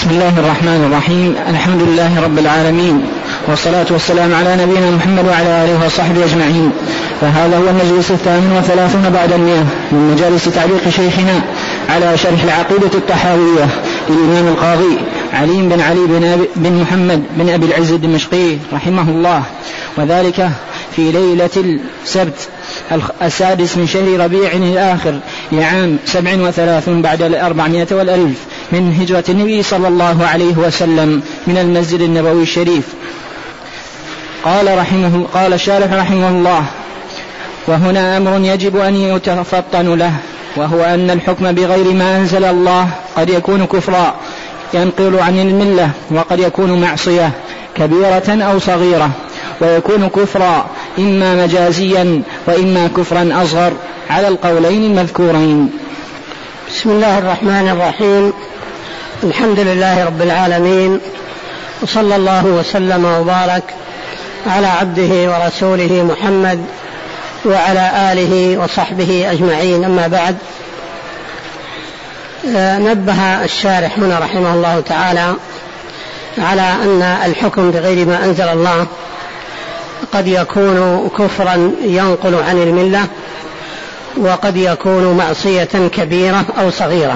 بسم الله الرحمن الرحيم. الحمد لله رب العالمين، والصلاة والسلام على نبينا محمد وعلى آله وصحبه أجمعين. فهذا هو المجلس 38 بعد 100 من مجالس تعليق شيخنا على شرح العقيدة الطحاوية للإمام القاضي علي بن علي بن محمد بن أبي العز الدمشقي رحمه الله، وذلك في ليلة السبت 6 من شهر ربيع الآخر لعام 37 بعد 400 والألف من هجرة النبي صلى الله عليه وسلم من المسجد النبوي الشريف. قال الشارح رحمه الله: وهنا أمر يجب أن يتفطن له، وهو أن الحكم بغير ما أنزل الله قد يكون كفرا ينقل عن الملة، وقد يكون معصية كبيرة أو صغيرة، ويكون كفرا إما مجازيا وإما كفرا أصغر على القولين المذكورين. بسم الله الرحمن الرحيم. الحمد لله رب العالمين، وصلى الله وسلم وبارك على عبده ورسوله محمد وعلى آله وصحبه أجمعين، أما بعد. نبه الشارح هنا رحمه الله تعالى على أن الحكم بغير ما أنزل الله قد يكون كفرا ينقل عن الملة، وقد يكون معصية كبيرة أو صغيرة.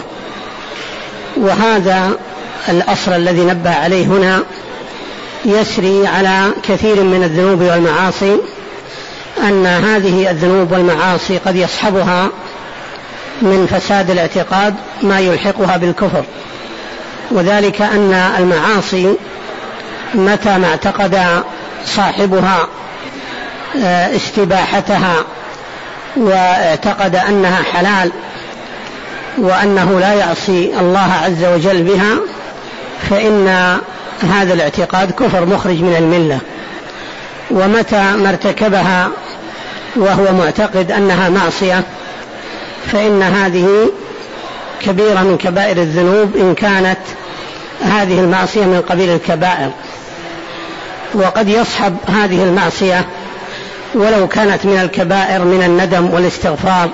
وهذا الأصل الذي نبه عليه هنا يسري على كثير من الذنوب والمعاصي، أن هذه الذنوب والمعاصي قد يصحبها من فساد الاعتقاد ما يلحقها بالكفر، وذلك أن المعاصي متى ما اعتقد صاحبها استباحتها واعتقد أنها حلال وأنه لا يعصي الله عز وجل بها، فإن هذا الاعتقاد كفر مخرج من الملة. ومتى ما ارتكبها وهو معتقد أنها معصية، فإن هذه كبيرة من كبائر الذنوب إن كانت هذه المعصية من قبيل الكبائر. وقد يصحب هذه المعصية ولو كانت من الكبائر من الندم والاستغفار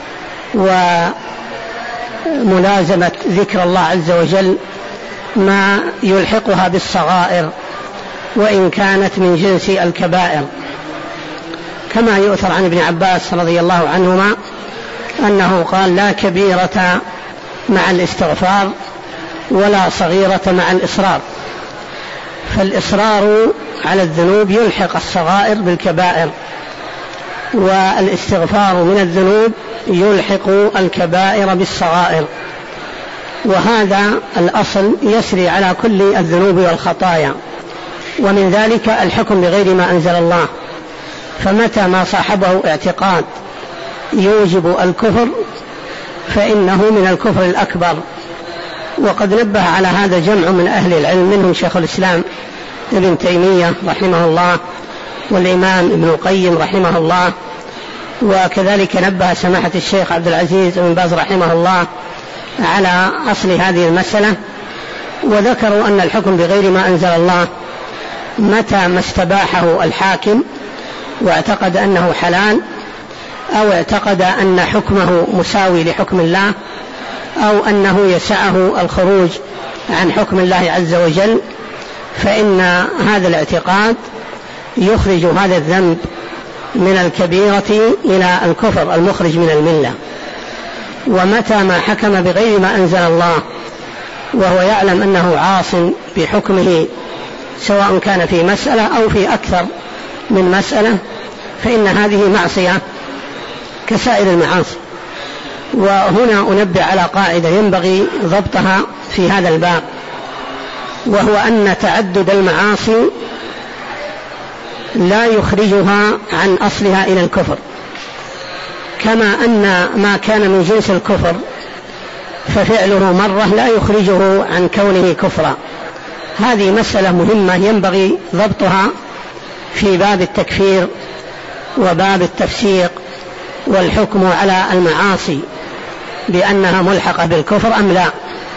وملازمة ذكر الله عز وجل ما يلحقها بالصغائر وإن كانت من جنس الكبائر، كما يؤثر عن ابن عباس رضي الله عنهما أنه قال: لا كبيرة مع الاستغفار ولا صغيرة مع الإصرار. فالإصرار على الذنوب يلحق الصغائر بالكبائر، والاستغفار من الذنوب يلحق الكبائر بالصغائر. وهذا الأصل يسري على كل الذنوب والخطايا، ومن ذلك الحكم بغير ما أنزل الله. فمتى ما صاحبه اعتقاد يوجب الكفر فإنه من الكفر الأكبر. وقد نبه على هذا جمع من أهل العلم، منهم شيخ الإسلام ابن تيمية رحمه الله، والإمام ابن القيم رحمه الله، وكذلك نبه سماحة الشيخ عبد العزيز بن باز رحمه الله على أصل هذه المسألة. وذكروا أن الحكم بغير ما أنزل الله متى ما استباحه الحاكم واعتقد أنه حلال، أو اعتقد أن حكمه مساوي لحكم الله، أو أنه يسعه الخروج عن حكم الله عز وجل، فإن هذا الاعتقاد يخرج هذا الذنب من الكبيرة إلى الكفر المخرج من الملة. ومتى ما حكم بغير ما أنزل الله وهو يعلم أنه عاص بحكمه، سواء كان في مسألة أو في أكثر من مسألة، فإن هذه معصية كسائر المعاصي. وهنا أنبه على قاعدة ينبغي ضبطها في هذا الباب، وهو أن تعدد المعاصي لا يخرجها عن أصلها إلى الكفر، كما أن ما كان من جنس الكفر ففعله مرة لا يخرجه عن كونه كفرا. هذه مسألة مهمة ينبغي ضبطها في باب التكفير وباب التفسيق والحكم على المعاصي بأنها ملحقة بالكفر أم لا.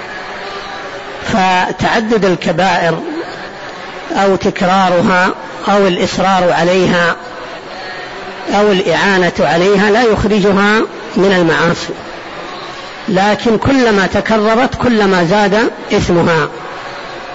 فتعدد الكبائر أو تكرارها أو الإصرار عليها أو الإعانة عليها لا يخرجها من المعاصي، لكن كلما تكررت كلما زاد إثمها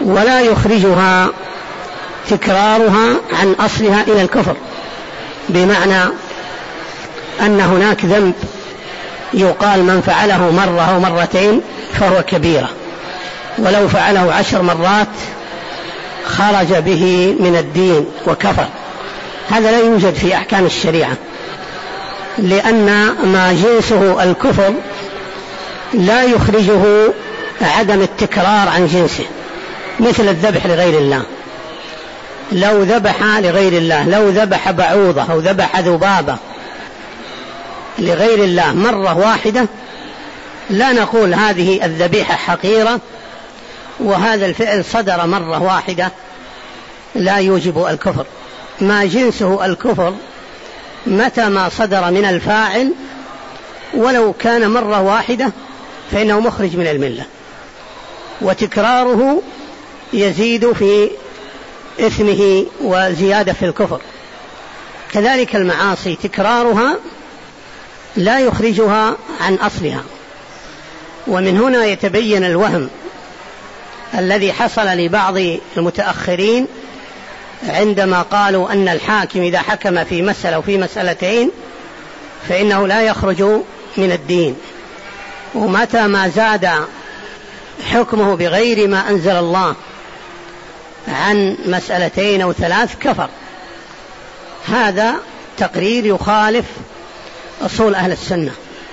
ولا يخرجها تكرارها عن أصلها إلى الكفر، بمعنى أن هناك ذنب يقال من فعله مرة أو مرتين فهو كبيرة، ولو فعله 10 مرات خرج به من الدين وكفر. هذا لا يوجد في أحكام الشريعة، لأن ما جنسه الكفر لا يخرجه عدم التكرار عن جنسه، مثل الذبح لغير الله. لو ذبح لغير الله، لو ذبح بعوضة أو ذبح ذبابة لغير الله مرة واحدة، لا نقول هذه الذبيحة حقيرة وهذا الفعل صدر مرة واحدة لا يوجب الكفر. ما جنسه الكفر متى ما صدر من الفاعل ولو كان مرة واحدة فإنه مخرج من الملة، وتكراره يزيد في إثمه وزيادة في الكفر. كذلك المعاصي تكرارها لا يخرجها عن أصلها. ومن هنا يتبين الوهم الذي حصل لبعض المتأخرين عندما قالوا أن الحاكم إذا حكم في مسألة وفي مسألتين فإنه لا يخرج من الدين، ومتى ما زاد حكمه بغير ما أنزل الله عن مسألتين أو 3 كفر. هذا تقرير يخالف أصول أهل السنة،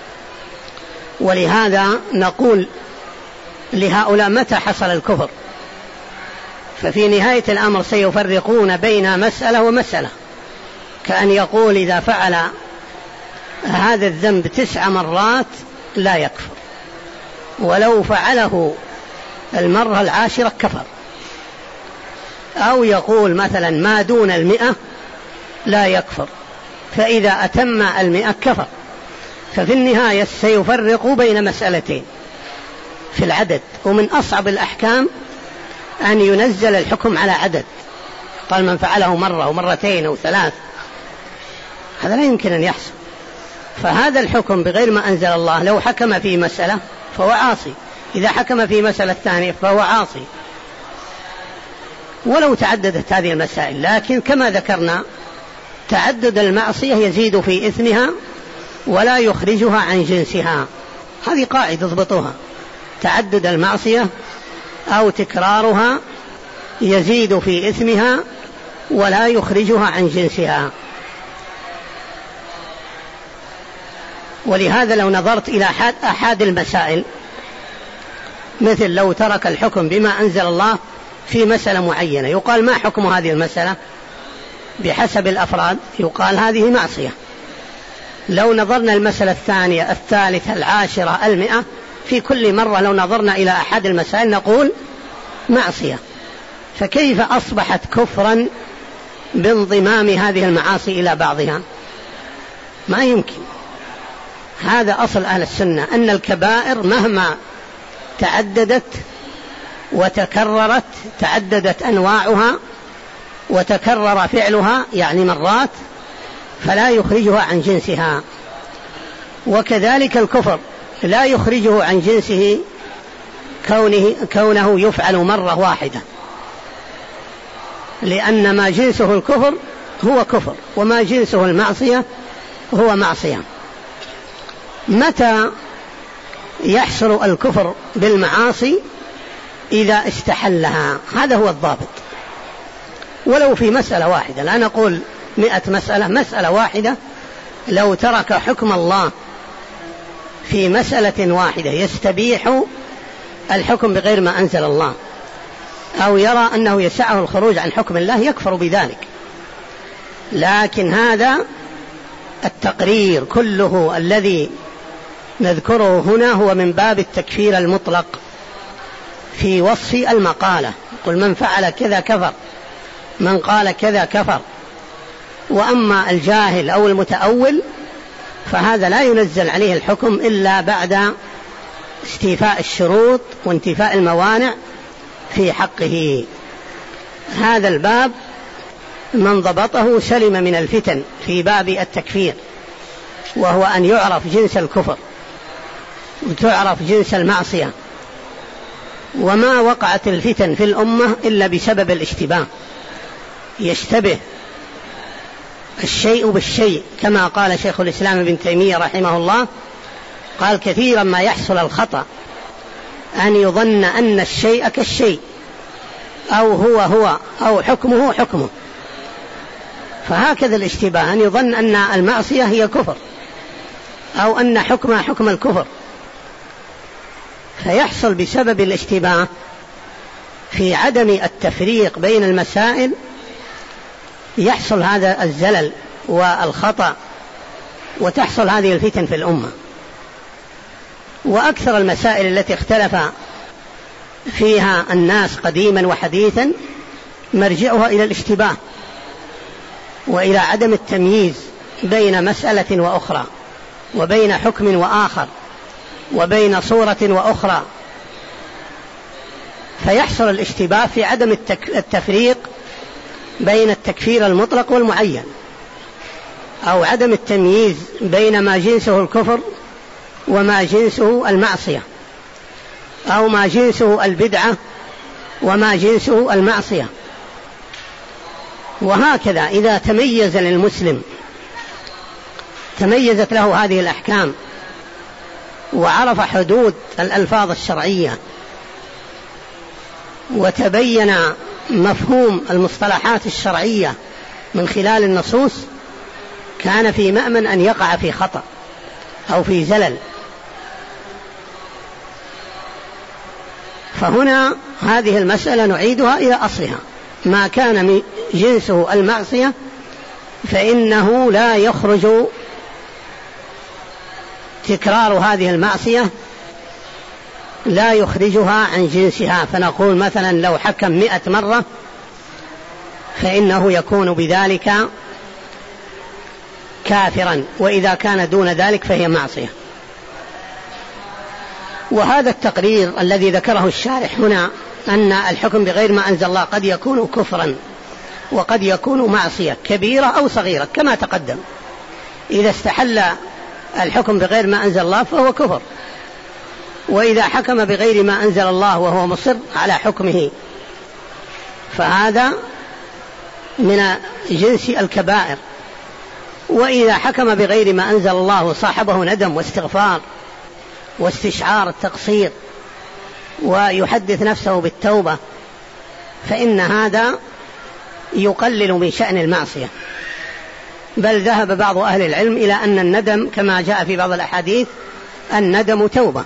ولهذا نقول لهؤلاء متى حصل الكفر؟ ففي نهاية الأمر سيفرقون بين مسألة ومسألة، كأن يقول إذا فعل هذا الذنب 9 مرات لا يكفر، ولو فعله المرة 10 كفر. أو يقول مثلا ما دون 100 لا يكفر، فإذا أتم 100 كفر. ففي النهاية سيفرق بين مسألتين في العدد. ومن أصعب الأحكام أن ينزل الحكم على عدد، قال من فعله مرة أو مرتين أو 3، هذا لا يمكن أن يحصل. فهذا الحكم بغير ما أنزل الله لو حكم في مسألة فهو عاصي، إذا حكم في مسألة ثانية فهو عاصي، ولو تعددت هذه المسائل. لكن كما ذكرنا تعدد المعصية يزيد في إثمها ولا يخرجها عن جنسها. هذه قاعدة اضبطوها، تعدد المعصية أو تكرارها يزيد في إثمها ولا يخرجها عن جنسها. ولهذا لو نظرت إلى أحد المسائل، مثل لو ترك الحكم بما أنزل الله في مسألة معينة، يقال ما حكم هذه المسألة؟ بحسب الأفراد يقال هذه معصية. لو نظرنا المسألة الثانية 3 10 100، في كل مرة لو نظرنا إلى أحد المسائل نقول معصية. فكيف أصبحت كفرا بانضمام هذه المعاصي إلى بعضها؟ ما يمكن. هذا أصل أهل السنة، أن الكبائر مهما تعددت وتكررت، تعددت أنواعها وتكرر فعلها يعني مرات، فلا يخرجها عن جنسها. وكذلك الكفر لا يخرجه عن جنسه كونه يفعل مرة واحدة، لأن ما جنسه الكفر هو كفر، وما جنسه المعصية هو معصية. متى يحصل الكفر بالمعاصي؟ إذا استحلها، هذا هو الضابط. ولو في مسألة واحدة، لا نقول 100 مسألة، مسألة واحدة لو ترك حكم الله في مسألة واحدة يستبيح الحكم بغير ما أنزل الله، أو يرى أنه يسعه الخروج عن حكم الله، يكفر بذلك. لكن هذا التقرير كله الذي نذكره هنا هو من باب التكفير المطلق في وصف المقالة، قل من فعل كذا كفر، من قال كذا كفر. وأما الجاهل أو المتأول فهذا لا ينزل عليه الحكم إلا بعد استيفاء الشروط وانتفاء الموانع في حقه. هذا الباب من ضبطه سلم من الفتن في باب التكفير، وهو أن يعرف جنس الكفر وتعرف جنس المعصية وما وقعت الفتن في الأمة إلا بسبب الاشتباه، يشتبه الشيء بالشيء، كما قال شيخ الإسلام ابن تيمية رحمه الله، قال كثيرا ما يحصل الخطأ أن يظن أن الشيء كالشيء، أو هو أو حكمه حكمه. فهكذا الاشتباه، أن يظن أن المعصية هي كفر، أو أن حكمها حكم الكفر، فيحصل بسبب الاشتباه في عدم التفريق بين المسائل، يحصل هذا الزلل والخطأ، وتحصل هذه الفتن في الأمة. وأكثر المسائل التي اختلف فيها الناس قديما وحديثا مرجعها إلى الاشتباه، وإلى عدم التمييز بين مسألة وأخرى، وبين حكم وآخر، وبين صورة وأخرى، فيحصل الاشتباه في عدم التفريق بين التكفير المطلق والمعين، أو عدم التمييز بين ما جنسه الكفر وما جنسه المعصية، أو ما جنسه البدعة وما جنسه المعصية. وهكذا إذا تميز للمسلم، تميزت له هذه الأحكام، وعرف حدود الألفاظ الشرعية، وتبين مفهوم المصطلحات الشرعية من خلال النصوص، كان في مأمن أن يقع في خطأ أو في زلل. فهنا هذه المسألة نعيدها إلى أصلها، ما كان من جنسه المعصية فإنه لا يخرج تكرار هذه المعصية، لا يخرجها عن جنسها. فنقول مثلا لو حكم 100 مرة فإنه يكون بذلك كافرا، وإذا كان دون ذلك فهي معصية. وهذا التقرير الذي ذكره الشارح هنا، أن الحكم بغير ما أنزل الله قد يكون كفرا وقد يكون معصية كبيرة أو صغيرة كما تقدم. إذا استحل الحكم بغير ما أنزل الله فهو كفر، وإذا حكم بغير ما أنزل الله وهو مصر على حكمه فهذا من جنس الكبائر. وإذا حكم بغير ما أنزل الله وصاحبه ندم واستغفار واستشعار التقصير ويحدث نفسه بالتوبة فإن هذا يقلل من شأن المعصية. بل ذهب بعض أهل العلم إلى أن الندم كما جاء في بعض الأحاديث الندم توبة.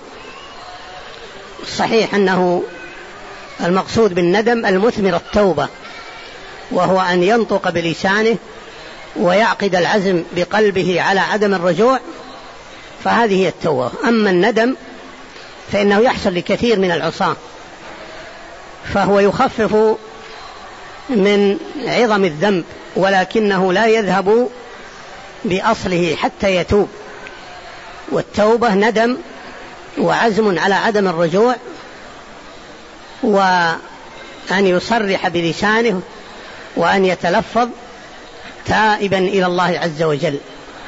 صحيح أنه المقصود بالندم المثمر التوبة، وهو أن ينطق بلسانه ويعقد العزم بقلبه على عدم الرجوع، فهذه هي التوبة. أما الندم فإنه يحصل لكثير من العصاة، فهو يخفف من عظم الذنب، ولكنه لا يذهب بأصله حتى يتوب. والتوبة ندم وعزم على عدم الرجوع، وأن يصرح بلسانه وأن يتلفظ تائبا إلى الله عز وجل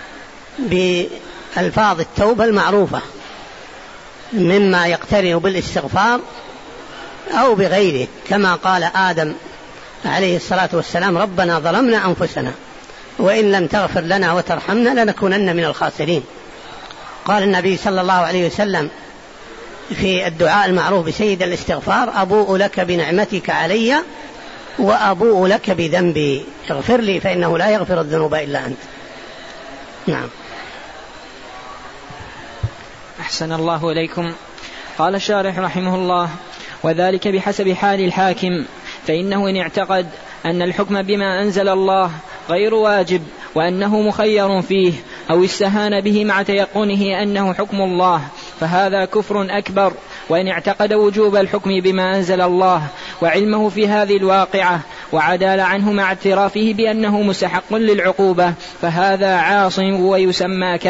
بألفاظ التوبة المعروفة مما يقترن بالاستغفار أو بغيره، كما قال آدم عليه الصلاة والسلام: ربنا ظلمنا أنفسنا وإن لم تغفر لنا وترحمنا لنكونن من الخاسرين. قال النبي صلى الله عليه وسلم في الدعاء المعروف بسيد الاستغفار: أبوء لك بنعمتك علي وأبوء لك بذنبي، اغفر لي فإنه لا يغفر الذنوب إلا أنت. نعم. أحسن الله إليكم. قال الشارح رحمه الله: وذلك بحسب حال الحاكم، فإنه إن اعتقد أن الحكم بما أنزل الله غير واجب وأنه مخير فيه، أو استهان به مع تيقنه أنه حكم الله، فهذا كفر أكبر. وإن اعتقد وجوب الحكم بما أنزل الله وعلمه في هذه الواقعة وعدال عنه مع اعترافه بأنه مستحق للعقوبة، فهذا عاص ويسمى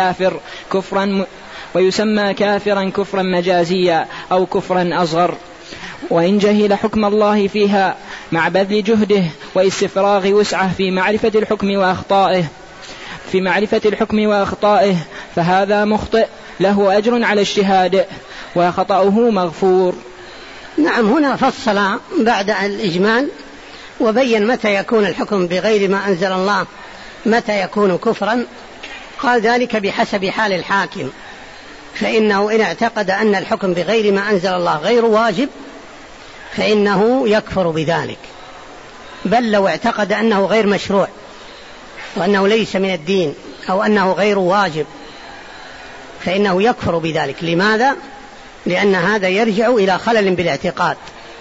كافرا كفرا مجازيا أو كفرا أصغر. وإن جهل حكم الله فيها مع بذل جهده واستفراغ وسعه في معرفة الحكم وأخطائه فهذا مخطئ له أجر على اجتهاده وخطأه مغفور. نعم، هنا فصل بعد الإجمال وبين متى يكون الحكم بغير ما أنزل الله، متى يكون كفرا. قال ذلك بحسب حال الحاكم، فإنه إن اعتقد أن الحكم بغير ما أنزل الله غير واجب فإنه يكفر بذلك، بل لو اعتقد أنه غير مشروع وأنه ليس من الدين أو أنه غير واجب فإنه يكفر بذلك. لماذا؟ لأن هذا يرجع إلى خلل بالاعتقاد.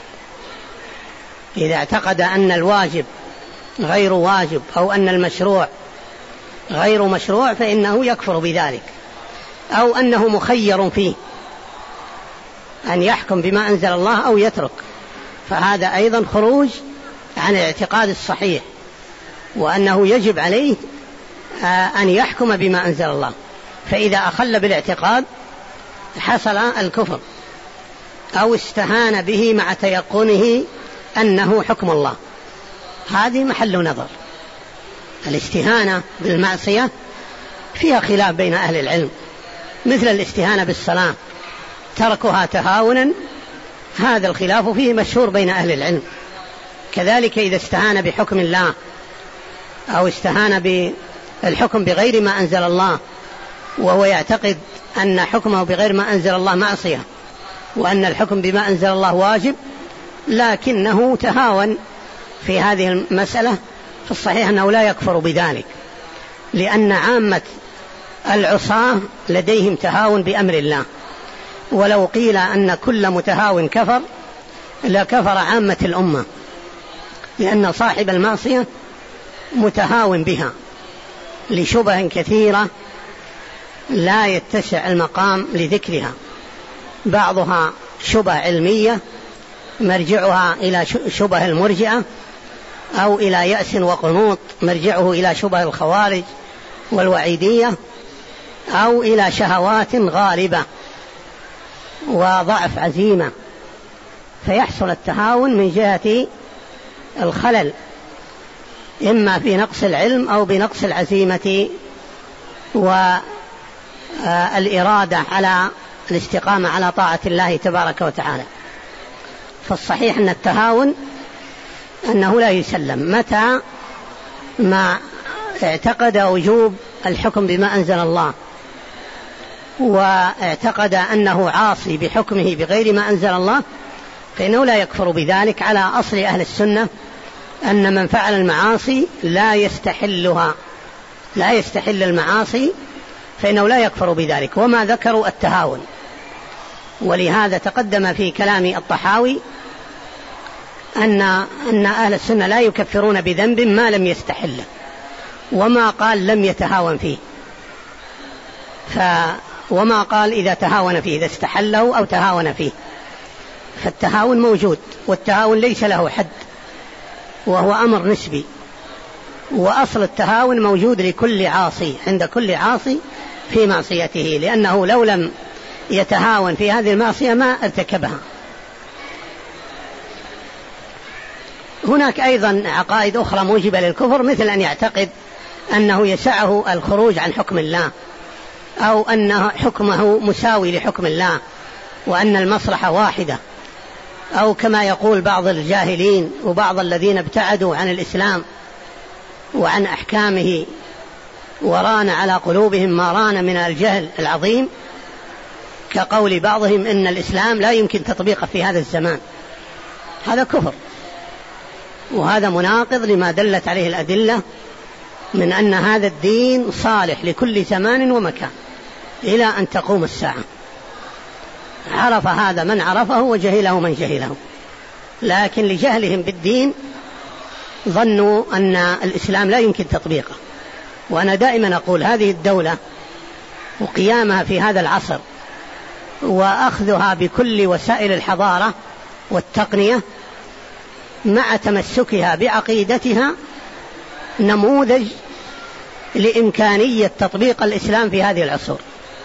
إذا اعتقد أن الواجب غير واجب أو أن المشروع غير مشروع فإنه يكفر بذلك، أو أنه مخير فيه أن يحكم بما أنزل الله أو يترك، فهذا أيضا خروج عن الاعتقاد الصحيح، وأنه يجب عليه أن يحكم بما أنزل الله. فإذا أخل بالاعتقاد حصل الكفر، أو استهان به مع تيقنه أنه حكم الله، هذه محل نظر. الاستهانة بالمعصية فيها خلاف بين أهل العلم، مثل الاستهانة بالصلاة تركها تهاونا، هذا الخلاف فيه مشهور بين أهل العلم. كذلك إذا استهان بحكم الله أو استهان بالحكم بغير ما أنزل الله وهو يعتقد أن حكمه بغير ما أنزل الله معصية وأن الحكم بما أنزل الله واجب، لكنه تهاون في هذه المسألة، فالصحيح أنه لا يكفر بذلك، لأن عامة العصاة لديهم تهاون بأمر الله. ولو قيل أن كل متهاون كفر لكفر عامة الأمة، لأن صاحب المعصية متهاون بها لشبه كثيرة لا يتسع المقام لذكرها، بعضها شبه علمية مرجعها إلى شبه المرجئة، أو إلى يأس وقنوط مرجعه إلى شبه الخوارج والوعيدية، أو إلى شهوات غالبة وضعف عزيمة، فيحصل التهاون من جهة الخلل إما في نقص العلم أو بنقص العزيمة والإرادة على الاستقامة على طاعة الله تبارك وتعالى. فالصحيح أن التهاون أنه لا يسلم متى ما اعتقد وجوب الحكم بما أنزل الله واعتقد أنه عاصي بحكمه بغير ما أنزل الله، فإنه لا يكفر بذلك، على أصل أهل السنة أن من فعل المعاصي لا يستحل المعاصي، فإنه لا يكفر بذلك، وما ذكروا التهاون. ولهذا تقدم في كلام الطحاوي أن أهل السنة لا يكفرون بذنب ما لم يستحله، وما قال لم يتهاون فيه، وما قال إذا تهاون فيه، إذا استحله أو تهاون فيه، فالتهاون موجود، والتهاون ليس له حد وهو أمر نسبي، وأصل التهاون موجود لكل عاصي، عند كل عاصي في معصيته، لأنه لو لم يتهاون في هذه المعصية ما ارتكبها. هناك أيضا عقائد أخرى موجبة للكفر، مثل أن يعتقد أنه يسعه الخروج عن حكم الله، أو أن حكمه مساوي لحكم الله، وأن المصلحة واحدة، أو كما يقول بعض الجاهلين وبعض الذين ابتعدوا عن الإسلام وعن أحكامه وران على قلوبهم ما ران من الجهل العظيم، كقول بعضهم إن الإسلام لا يمكن تطبيقه في هذا الزمان. هذا كفر، وهذا مناقض لما دلت عليه الأدلة من أن هذا الدين صالح لكل زمان ومكان إلى أن تقوم الساعة. عرف هذا من عرفه وجهله من جهله، لكن لجهلهم بالدين ظنوا أن الإسلام لا يمكن تطبيقه. وأنا دائما أقول هذه الدولة وقيامها في هذا العصر وأخذها بكل وسائل الحضارة والتقنية مع تمسكها بعقيدتها نموذج لإمكانية تطبيق الإسلام في هذه العصور.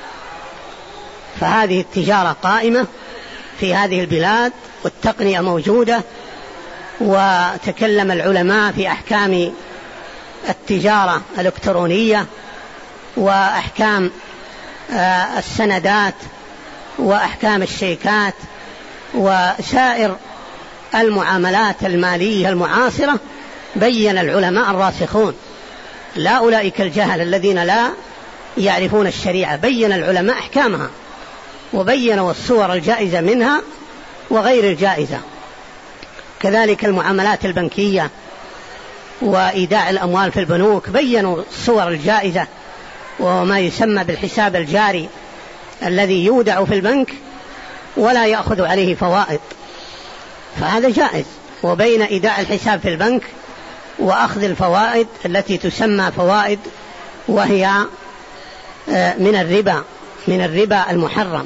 فهذه التجارة قائمة في هذه البلاد، والتقنية موجودة، وتكلم العلماء في أحكام التجارة الإلكترونية وأحكام السندات وأحكام الشيكات وسائر المعاملات المالية المعاصرة بين العلماء الراسخون، لا أولئك الجهل الذين لا يعرفون الشريعة، بين العلماء أحكامها وبينوا الصور الجائزة منها وغير الجائزة. كذلك المعاملات البنكية وإيداع الأموال في البنوك بينوا الصور الجائزة وما يسمى بالحساب الجاري الذي يودع في البنك ولا يأخذ عليه فوائد، فهذا جائز. وبين إيداع الحساب في البنك وأخذ الفوائد التي تسمى فوائد وهي من الربا المحرم.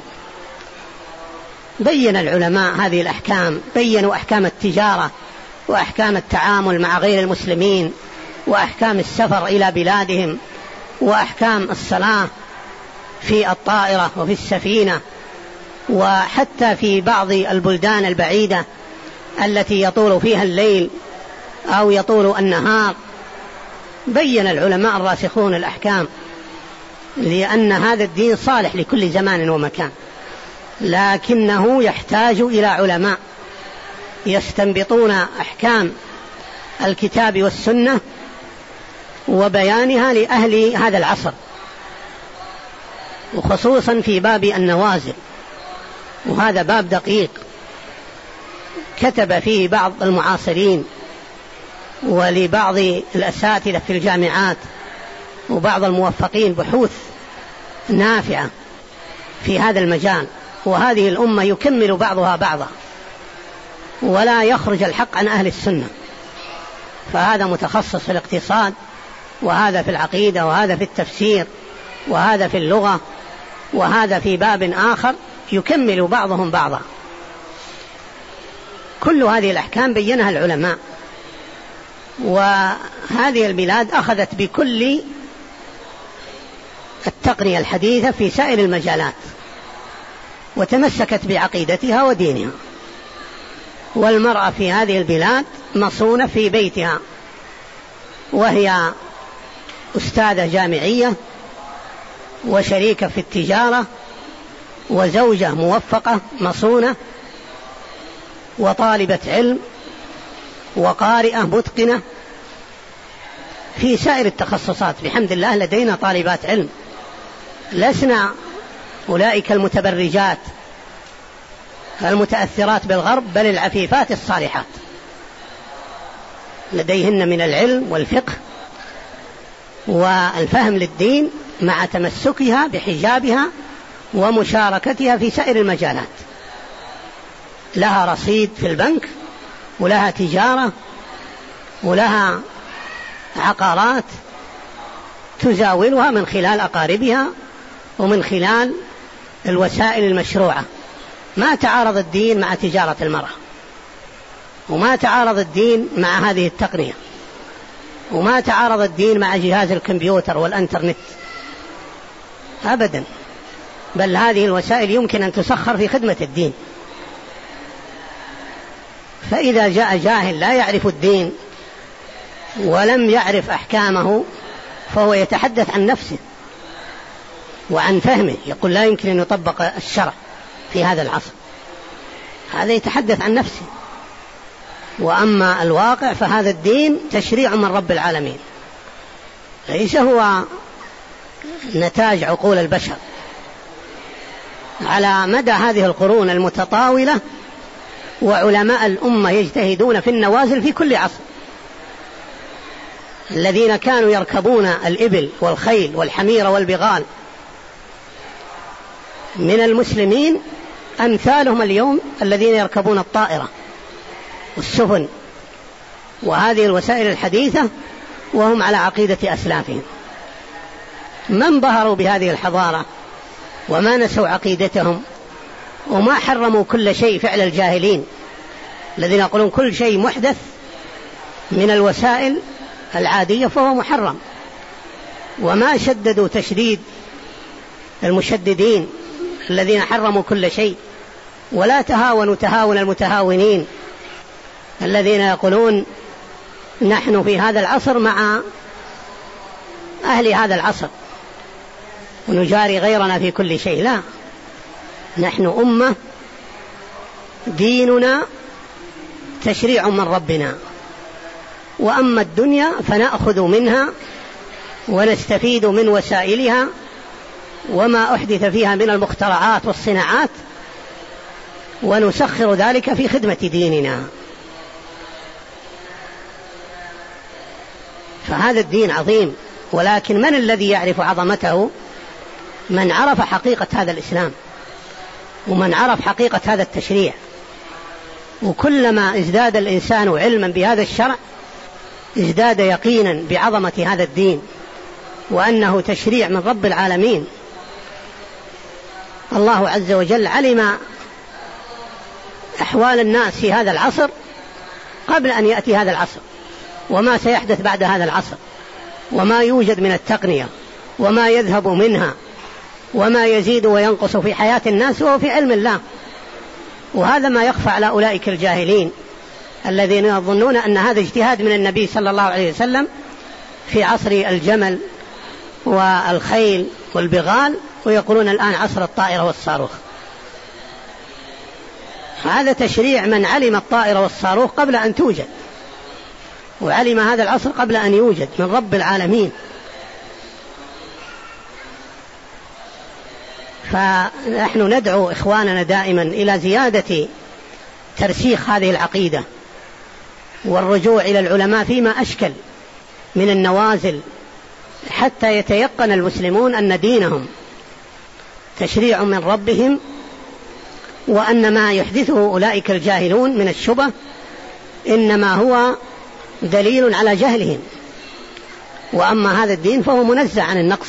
بين العلماء هذه الأحكام، بينوا أحكام التجارة وأحكام التعامل مع غير المسلمين وأحكام السفر إلى بلادهم وأحكام الصلاة في الطائرة وفي السفينة، وحتى في بعض البلدان البعيدة التي يطول فيها الليل أو يطول النهار. بين العلماء الراسخون الأحكام، لأن هذا الدين صالح لكل زمان ومكان، لكنه يحتاج إلى علماء يستنبطون أحكام الكتاب والسنة وبيانها لأهل هذا العصر، وخصوصا في باب النوازل، وهذا باب دقيق كتب فيه بعض المعاصرين ولبعض الأساتذة في الجامعات وبعض الموفقين بحوث نافعة في هذا المجال، وهذه الأمة يكمل بعضها بعضا ولا يخرج الحق عن أهل السنة، فهذا متخصص في الاقتصاد وهذا في العقيدة وهذا في التفسير وهذا في اللغة وهذا في باب آخر، يكمل بعضهم بعضا. كل هذه الأحكام بينها العلماء، وهذه البلاد أخذت بكل التقنية الحديثة في سائر المجالات وتمسكت بعقيدتها ودينها. والمرأة في هذه البلاد مصونة في بيتها، وهي أستاذة جامعية وشريكة في التجارة وزوجة موفقة مصونة وطالبة علم وقارئة متقنة في سائر التخصصات. بحمد الله لدينا طالبات علم، لسنا أولئك المتبرجات المتأثرات بالغرب، بل العفيفات الصالحات لديهن من العلم والفقه والفهم للدين مع تمسكها بحجابها ومشاركتها في سائر المجالات. لها رصيد في البنك ولها تجارة ولها عقارات تزاولها من خلال أقاربها ومن خلال الوسائل المشروعة. ما تعارض الدين مع تجارة المرأة، وما تعارض الدين مع هذه التقنية، وما تعارض الدين مع جهاز الكمبيوتر والإنترنت أبدا، بل هذه الوسائل يمكن أن تسخر في خدمة الدين. فإذا جاء جاهل لا يعرف الدين ولم يعرف أحكامه فهو يتحدث عن نفسه وعن فهمه، يقول لا يمكن أن يطبق الشرع في هذا العصر، هذا يتحدث عن نفسه. وأما الواقع فهذا الدين تشريع من رب العالمين، ليس هو نتاج عقول البشر. على مدى هذه القرون المتطاولة وعلماء الأمة يجتهدون في النوازل في كل عصر، الذين كانوا يركبون الإبل والخيل والحمير والبغال من المسلمين أمثالهم اليوم الذين يركبون الطائرة والسفن وهذه الوسائل الحديثة وهم على عقيدة أسلافهم. ما انبهروا بهذه الحضارة وما نسوا عقيدتهم وما حرموا كل شيء فعل الجاهلين الذين يقولون كل شيء محدث من الوسائل العادية فهو محرم، وما شددوا تشديد المشددين الذين حرموا كل شيء، ولا تهاونوا تهاون المتهاونين الذين يقولون نحن في هذا العصر مع أهل هذا العصر ونجاري غيرنا في كل شيء. لا، نحن أمة ديننا تشريع من ربنا، وأما الدنيا فنأخذ منها ونستفيد من وسائلها وما أحدث فيها من المخترعات والصناعات، ونسخر ذلك في خدمة ديننا. فهذا الدين عظيم، ولكن من الذي يعرف عظمته؟ من عرف حقيقة هذا الإسلام، ومن عرف حقيقة هذا التشريع. وكلما ازداد الإنسان علما بهذا الشرع ازداد يقينا بعظمة هذا الدين، وأنه تشريع من رب العالمين. الله عز وجل علم أحوال الناس في هذا العصر قبل أن يأتي هذا العصر، وما سيحدث بعد هذا العصر، وما يوجد من التقنية، وما يذهب منها، وما يزيد وينقص في حياة الناس، وهو في علم الله. وهذا ما يخفى على أولئك الجاهلين الذين يظنون أن هذا اجتهاد من النبي صلى الله عليه وسلم في عصر الجمل والخيل والبغال، ويقولون الآن عصر الطائرة والصاروخ. هذا تشريع من علم الطائرة والصاروخ قبل أن توجد، وعلم هذا العصر قبل أن يوجد من رب العالمين. فنحن ندعو إخواننا دائما إلى زيادة ترسيخ هذه العقيدة، والرجوع إلى العلماء فيما أشكل من النوازل، حتى يتيقن المسلمون أن دينهم تشريع من ربهم، وأن ما يحدثه أولئك الجاهلون من الشبه إنما هو دليل على جهلهم، وأما هذا الدين فهو منزه عن النقص.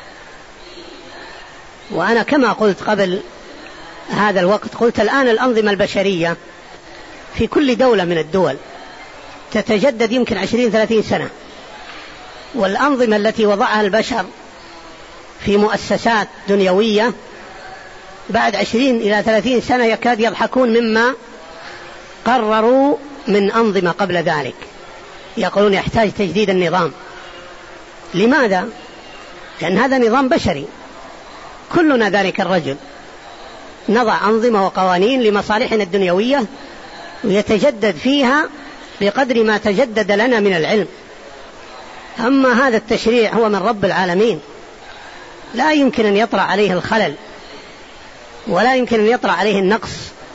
وأنا كما قلت قبل هذا الوقت، قلت الآن الأنظمة البشرية في كل دولة من الدول تتجدد يمكن 20-30 سنة، والأنظمة التي وضعها البشر في مؤسسات دنيوية بعد 20-30 سنة يكاد يضحكون مما قرروا من أنظمة قبل ذلك. يقولون يحتاج تجديد النظام. لماذا؟ لأن هذا نظام بشري، كلنا ذلك الرجل، نضع أنظمة وقوانين لمصالحنا الدنيوية ويتجدد فيها بقدر ما تجدد لنا من العلم. أما هذا التشريع هو من رب العالمين، لا يمكن أن يطرأ عليه الخلل، ولا يمكن أن يطرأ عليه النقص،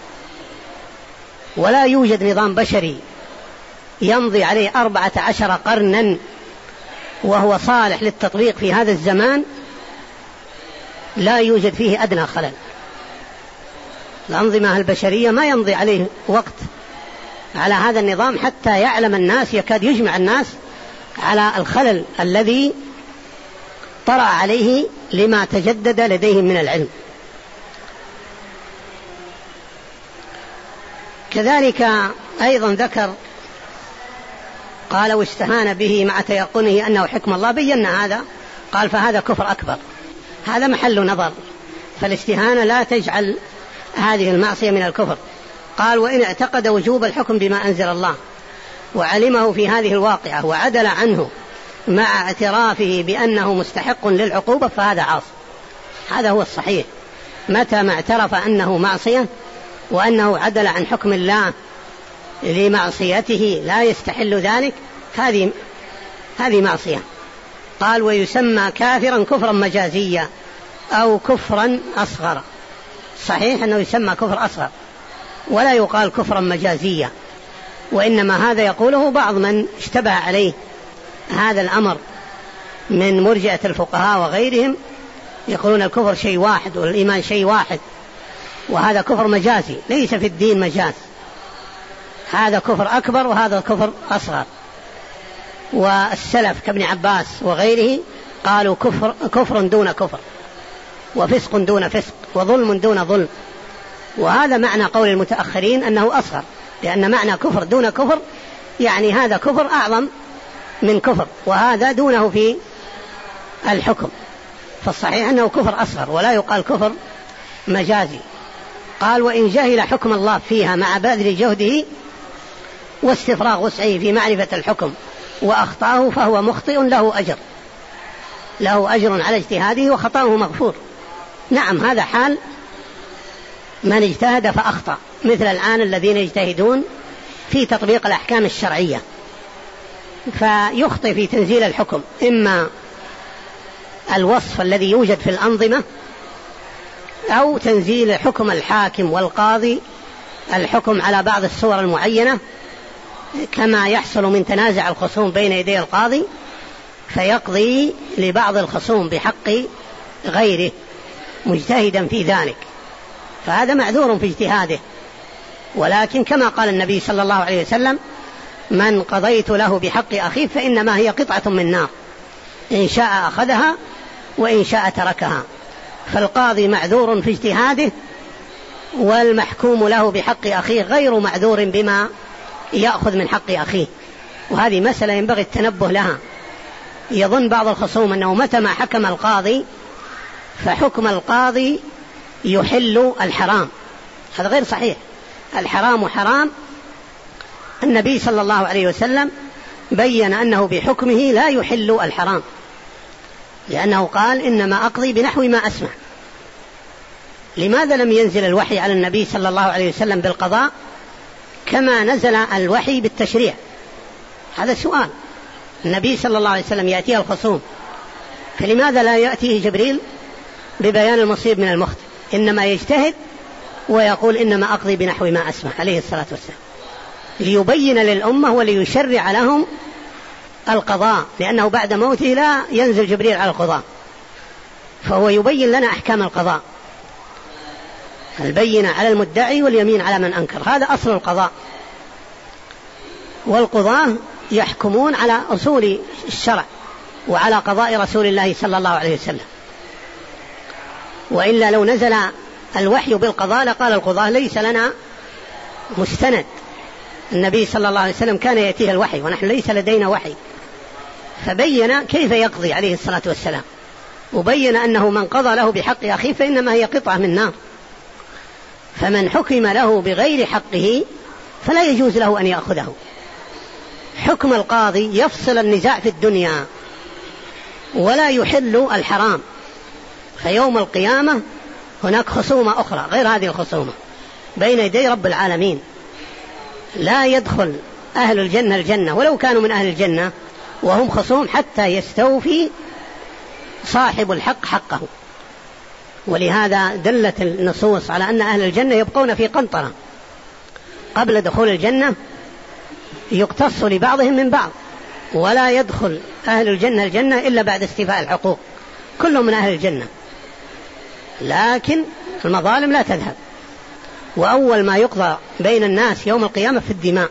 ولا يوجد نظام بشري يمضي عليه 14 قرنا وهو صالح للتطبيق في هذا الزمان لا يوجد فيه أدنى خلل. الأنظمة البشرية ما يمضي عليه وقت على هذا النظام حتى يعلم الناس، يكاد يجمع الناس على الخلل الذي طرأ عليه لما تجدد لديهم من العلم. كذلك أيضا ذكر قال واستهان به مع تيقنه أنه حكم الله، بينا هذا، قال فهذا كفر أكبر، هذا محل نظر، فالاستهانة لا تجعل هذه المعصية من الكفر. قال وإن اعتقد وجوب الحكم بما أنزل الله وعلمه في هذه الواقعة وعدل عنه مع اعترافه بأنه مستحق للعقوبة فهذا عاصي. هذا هو الصحيح، متى ما اعترف أنه معصية وأنه عدل عن حكم الله لمعصيته لا يستحل ذلك، هذه معصية. قال ويسمى كافرا كفرا مجازيا أو كفرا أصغر. صحيح أنه يسمى كفر أصغر ولا يقال كفرا مجازيا، وإنما هذا يقوله بعض من اشتبه عليه هذا الأمر من مرجئة الفقهاء وغيرهم، يقولون الكفر شيء واحد والإيمان شيء واحد، وهذا كفر مجازي، ليس في الدين مجاز، هذا كفر أكبر وهذا كفر أصغر. والسلف كابن عباس وغيره قالوا كفر دون كفر، وفسق دون فسق، وظلم دون ظلم. وهذا معنى قول المتأخرين أنه أصغر، لأن معنى كفر دون كفر يعني هذا كفر أعظم من كفر، وهذا دونه في الحكم، فالصحيح أنه كفر أصغر ولا يقال كفر مجازي. قال وإن جهل حكم الله فيها مع بذل جهده واستفراغ وسعه في معرفة الحكم وأخطأه فهو مخطئ له أجر على اجتهاده وخطأه مغفور. نعم، هذا حال من اجتهد فأخطأ، مثل الآن الذين يجتهدون في تطبيق الأحكام الشرعية، فيخطئ في تنزيل الحكم، إما الوصف الذي يوجد في الأنظمة أو تنزيل حكم الحاكم والقاضي الحكم على بعض الصور المعينة، كما يحصل من تنازع الخصوم بين يدي القاضي فيقضي لبعض الخصوم بحق غيره مجتهدا في ذلك، فهذا معذور في اجتهاده. ولكن كما قال النبي صلى الله عليه وسلم: من قضيت له بحق أخيه فإنما هي قطعة من نار، إن شاء أخذها وإن شاء تركها. فالقاضي معذور في اجتهاده، والمحكوم له بحق أخيه غير معذور بما يأخذ من حق أخيه. وهذه مسألة ينبغي التنبه لها. يظن بعض الخصوم أنه متى ما حكم القاضي فحكم القاضي يحل الحرام، هذا غير صحيح. الحرام حرام. النبي صلى الله عليه وسلم بين أنه بحكمه لا يحل الحرام، لأنه قال: إنما أقضي بنحو ما أسمع. لماذا لم ينزل الوحي على النبي صلى الله عليه وسلم بالقضاء كما نزل الوحي بالتشريع؟ هذا سؤال. النبي صلى الله عليه وسلم يأتيه الخصوم، فلماذا لا يأتيه جبريل ببيان المصيب من المخطئ؟ إنما يجتهد ويقول: إنما أقضي بنحو ما أسمع، عليه الصلاة والسلام، ليبين للأمة وليشرع لهم القضاء، لأنه بعد موته لا ينزل جبريل على القضاء، فهو يبين لنا أحكام القضاء، البينة على المدعي واليمين على من أنكر. هذا أصل القضاء. والقضاة يحكمون على أصول الشرع وعلى قضاء رسول الله صلى الله عليه وسلم، وإلا لو نزل الوحي بالقضاء لقال القضاة: ليس لنا مستند. النبي صلى الله عليه وسلم كان يأتيه الوحي ونحن ليس لدينا وحي، فبين كيف يقضي عليه الصلاة والسلام، وبين أنه من قضى له بحق أخيه فإنما هي قطعة من نار، فمن حكم له بغير حقه فلا يجوز له أن يأخذه. حكم القاضي يفصل النزاع في الدنيا ولا يحل الحرام، فيوم القيامة هناك خصومة أخرى غير هذه الخصومة بين يدي رب العالمين، لا يدخل أهل الجنة الجنة ولو كانوا من أهل الجنة وهم خصوم حتى يستوفي صاحب الحق حقه. ولهذا دلت النصوص على أن أهل الجنة يبقون في قنطرة قبل دخول الجنة، يقتص لبعضهم من بعض، ولا يدخل أهل الجنة الجنة إلا بعد استيفاء الحقوق، كلهم من أهل الجنة، لكن المظالم لا تذهب. وأول ما يقضى بين الناس يوم القيامة في الدماء،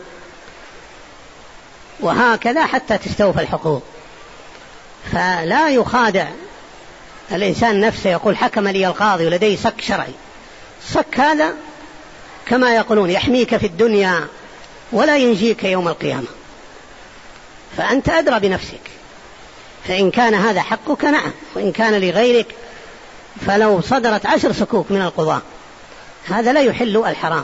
وهكذا حتى تستوفى الحقوق. فلا يخادع الإنسان نفسه يقول: حكم لي القاضي ولديه صك شرعي. صك هذا كما يقولون يحميك في الدنيا ولا ينجيك يوم القيامة، فأنت أدرى بنفسك. فإن كان هذا حقك نعم، وإن كان لغيرك فلو صدرت 10 صكوك من القضاة هذا لا يحل الحرام.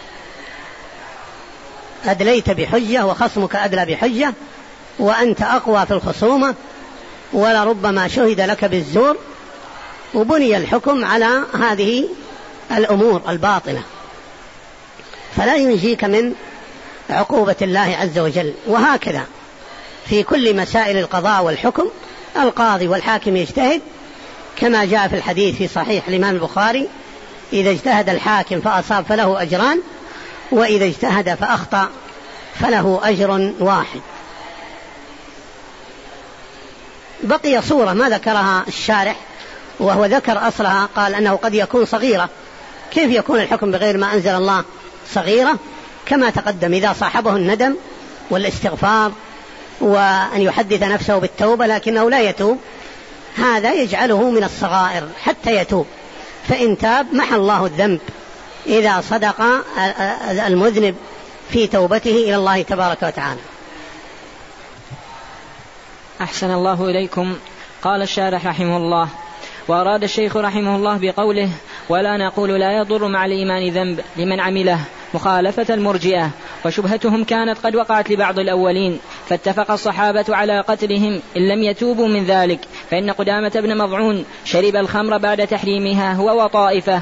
أدليت بحجة وخصمك أدلى بحجة وأنت أقوى في الخصومة، ولربما شهد لك بالزور، وبني الحكم على هذه الأمور الباطلة، فلا ينجيك من عقوبة الله عز وجل. وهكذا في كل مسائل القضاء والحكم القاضي والحاكم يجتهد، كما جاء في الحديث في صحيح الإمام البخاري: إذا اجتهد الحاكم فأصاب فله أجران، وإذا اجتهد فأخطأ فله أجر واحد. بقي صورة ما ذكرها الشارح، وهو ذكر أصلها، قال أنه قد يكون صغيرة. كيف يكون الحكم بغير ما أنزل الله صغيرة؟ كما تقدم، إذا صاحبه الندم والاستغفار وأن يحدث نفسه بالتوبة لكنه لا يتوب، هذا يجعله من الصغائر حتى يتوب، فإن تاب محى الله الذنب إذا صدق المذنب في توبته إلى الله تبارك وتعالى. أحسن الله إليكم. قال الشارح رحمه الله: وأراد الشيخ رحمه الله بقوله: ولا نقول لا يضر مع الإيمان ذنب لمن عمله مخالفة المرجئة، وشبهتهم كانت قد وقعت لبعض الأولين، فاتفق الصحابة على قتلهم إن لم يتوبوا من ذلك، فإن قدامة بن مضعون شرب الخمر بعد تحريمها هو وطائفة،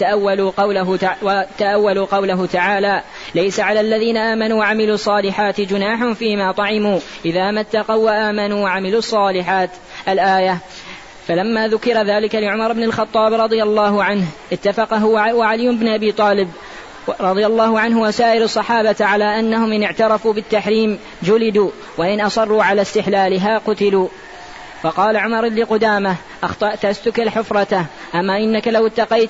وتأولوا قوله تعالى: ليس على الذين آمنوا وعملوا الصالحات جناح فيما طعموا إذا ما اتقوا وآمنوا وعملوا الصالحات، الآية. فلما ذكر ذلك لعمر بن الخطاب رضي الله عنه اتفق هو وعلي بن أبي طالب رضي الله عنه وسائر الصحابة على أنهم إن اعترفوا بالتحريم جلدوا، وإن أصروا على استحلالها قتلوا. فقال عمر لقدامة: أخطأت أستك الحفرة، أما إنك لو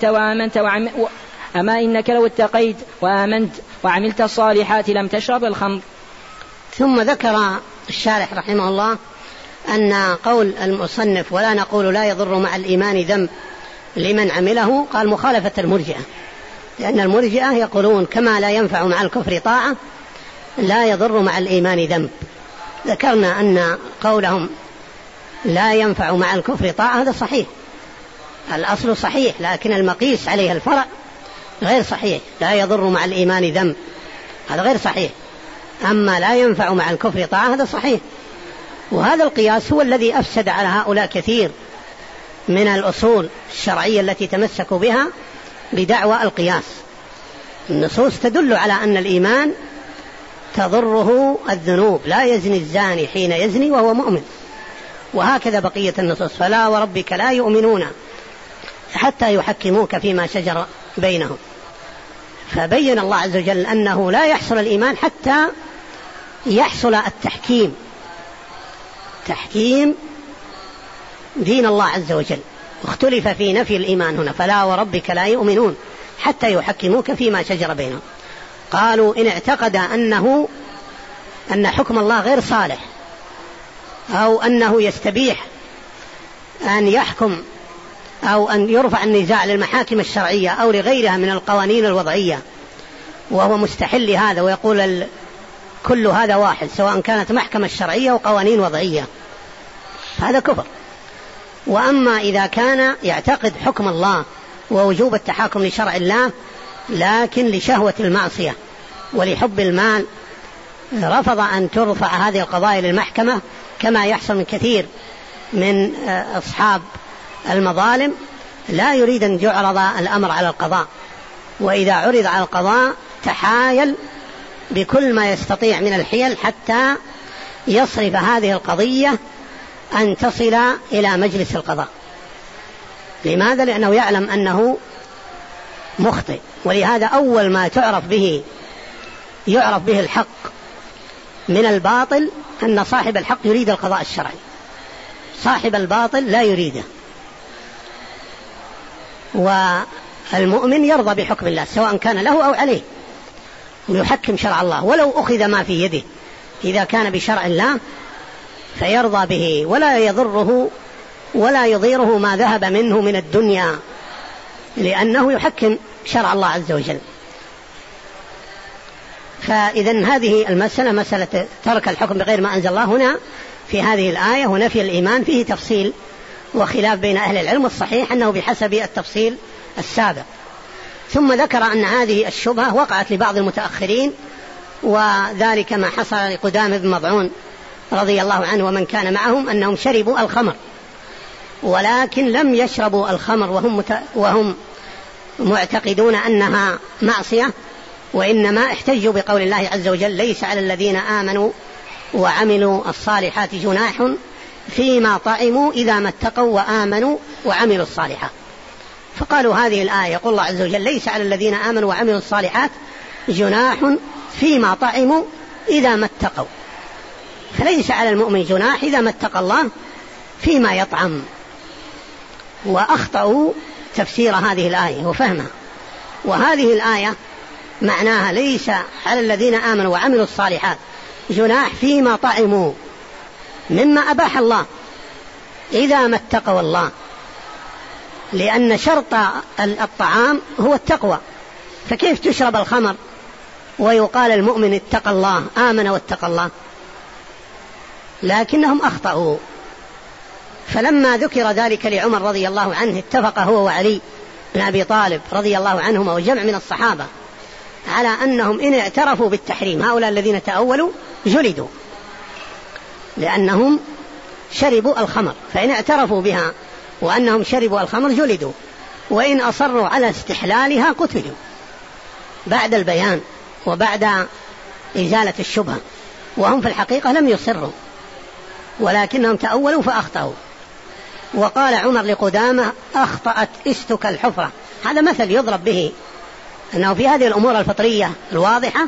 اتقيت وآمنت وعملت الصالحات لم تشرب الخمر. ثم ذكر الشارح رحمه الله أن قول المصنف ولا نقول لا يضر مع الإيمان ذنب لمن عمله، قال مخالفة المرجئة، لأن المرجئة يقولون كما لا ينفع مع الكفر طاعة لا يضر مع الإيمان ذنب. ذكرنا أن قولهم لا ينفع مع الكفر طاعة هذا صحيح، الأصل صحيح، لكن المقيس عليه الفرع غير صحيح. لا يضر مع الإيمان ذنب هذا غير صحيح، أما لا ينفع مع الكفر طاعة هذا صحيح. وهذا القياس هو الذي أفسد على هؤلاء كثير من الأصول الشرعية التي تمسكوا بها بدعوى القياس. النصوص تدل على أن الإيمان تضره الذنوب، لا يزني الزاني حين يزني وهو مؤمن، وهكذا بقية النصوص: فلا وربك لا يؤمنون حتى يحكموك فيما شجر بينهم. فبين الله عز وجل أنه لا يحصل الإيمان حتى يحصل تحكيم دين الله عز وجل. اختلف في نفي الإيمان هنا: فلا وربك لا يؤمنون حتى يحكموك فيما شجر بينهم. قالوا إن اعتقد أن حكم الله غير صالح، أو أنه يستبيح أن يحكم أو أن يرفع النزاع للمحاكم الشرعية أو لغيرها من القوانين الوضعية، وهو مستحل هذا ويقول كل هذا واحد سواء كانت محكمة شرعية وقوانين وضعية، هذا كفر. وأما إذا كان يعتقد حكم الله ووجوب التحاكم لشرع الله لكن لشهوة المعصية ولحب المال رفض أن ترفع هذه القضايا للمحكمة، كما يحصل من كثير من أصحاب المظالم، لا يريد أن يعرض الأمر على القضاء، وإذا عرض على القضاء تحايل بكل ما يستطيع من الحيل حتى يصرف هذه القضية أن تصل إلى مجلس القضاء. لماذا؟ لأنه يعلم أنه مخطئ، ولهذا أول ما يعرف به الحق من الباطل أن صاحب الحق يريد القضاء الشرعي، صاحب الباطل لا يريده. والمؤمن يرضى بحكم الله سواء كان له أو عليه، ويحكم شرع الله ولو أخذ ما في يده، إذا كان بشرع الله فيرضى به ولا يضره ولا يضيره ما ذهب منه من الدنيا، لأنه يحكم شرع الله عز وجل. فإذن هذه المسألة مسألة ترك الحكم بغير ما أنزل الله هنا في هذه الآية ونفي الإيمان فيه تفصيل وخلاف بين أهل العلم، والصحيح أنه بحسب التفصيل السابق. ثم ذكر أن هذه الشبهة وقعت لبعض المتأخرين، وذلك ما حصل لقدامة بن مضعون رضي الله عنه ومن كان معهم أنهم شربوا الخمر، ولكن لم يشربوا الخمر وهم معتقدون أنها معصية، وإنما احتجوا بقول الله عز وجل: ليس على الذين آمنوا وعملوا الصالحات جناح فيما طعموا إذا ما اتقوا وآمنوا وعملوا الصالحات. فقالوا هذه الآية يقول الله عز وجل: ليس على الذين آمنوا وعملوا الصالحات جناح فيما طعموا إذا ما اتقوا، فليس على المؤمن جناح إذا ما اتقى الله فيما يطعم. وأخطأوا تفسير هذه الآية وفهمها. وهذه الآية معناها ليس على الذين آمنوا وعملوا الصالحات جناح فيما طعموا مما أباح الله إذا ما اتقوا الله، لأن شرط الطعام هو التقوى، فكيف تشرب الخمر ويقال المؤمن اتقى الله آمن واتقى الله؟ لكنهم أخطأوا. فلما ذكر ذلك لعمر رضي الله عنه اتفق هو وعلي بن أبي طالب رضي الله عنهما وجمع من الصحابة على أنهم إن اعترفوا بالتحريم هؤلاء الذين تأولوا جلدوا، لأنهم شربوا الخمر، فإن اعترفوا بها وأنهم شربوا الخمر جلدوا، وإن أصروا على استحلالها قتلوا بعد البيان وبعد إزالة الشبهة، وهم في الحقيقة لم يصروا ولكنهم تأولوا فأخطأوا. وقال عمر لقدامة: أخطأت استك الحفرة. هذا مثل يضرب به أنه في هذه الأمور الفطرية الواضحة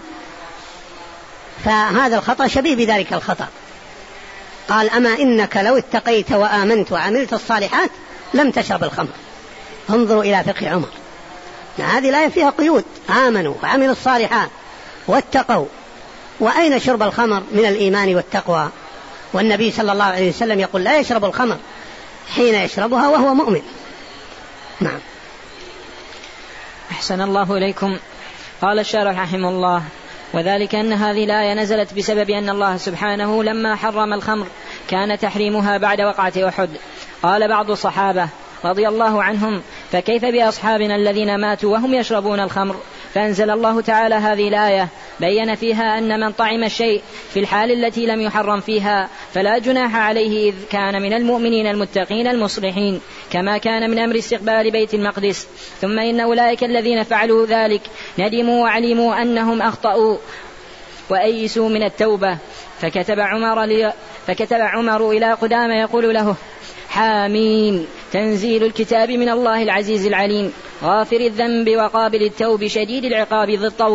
فهذا الخطأ شبيه بذلك الخطأ. قال: أما إنك لو اتقيت وآمنت وعملت الصالحات لم تشرب الخمر. انظروا إلى فقه عمر، هذه الآية فيها قيود: آمنوا وعملوا الصالحات واتقوا، وأين شرب الخمر من الإيمان والتقوى؟ والنبي صلى الله عليه وسلم يقول: لا يشرب الخمر حين يشربها وهو مؤمن. نعم. أحسن الله إليكم. قال الشارح رحمه الله: وذلك أن هذه الآية نزلت بسبب أن الله سبحانه لما حرم الخمر كان تحريمها بعد وقعة أحد. قال بعض الصحابة رضي الله عنهم: فكيف بأصحابنا الذين ماتوا وهم يشربون الخمر؟ فأنزل الله تعالى هذه الآية بين فيها أن من طعم الشيء في الحال التي لم يحرم فيها فلا جناح عليه إذ كان من المؤمنين المتقين المصلحين، كما كان من أمر استقبال بيت المقدس. ثم إن أولئك الذين فعلوا ذلك ندموا وعلموا أنهم أخطأوا وأيسوا من التوبة، فكتب عمر إلى قدامة يقول له: حامين، تنزيل الكتاب من الله العزيز العليم، غافر الذنب وقابل التوب شديد العقاب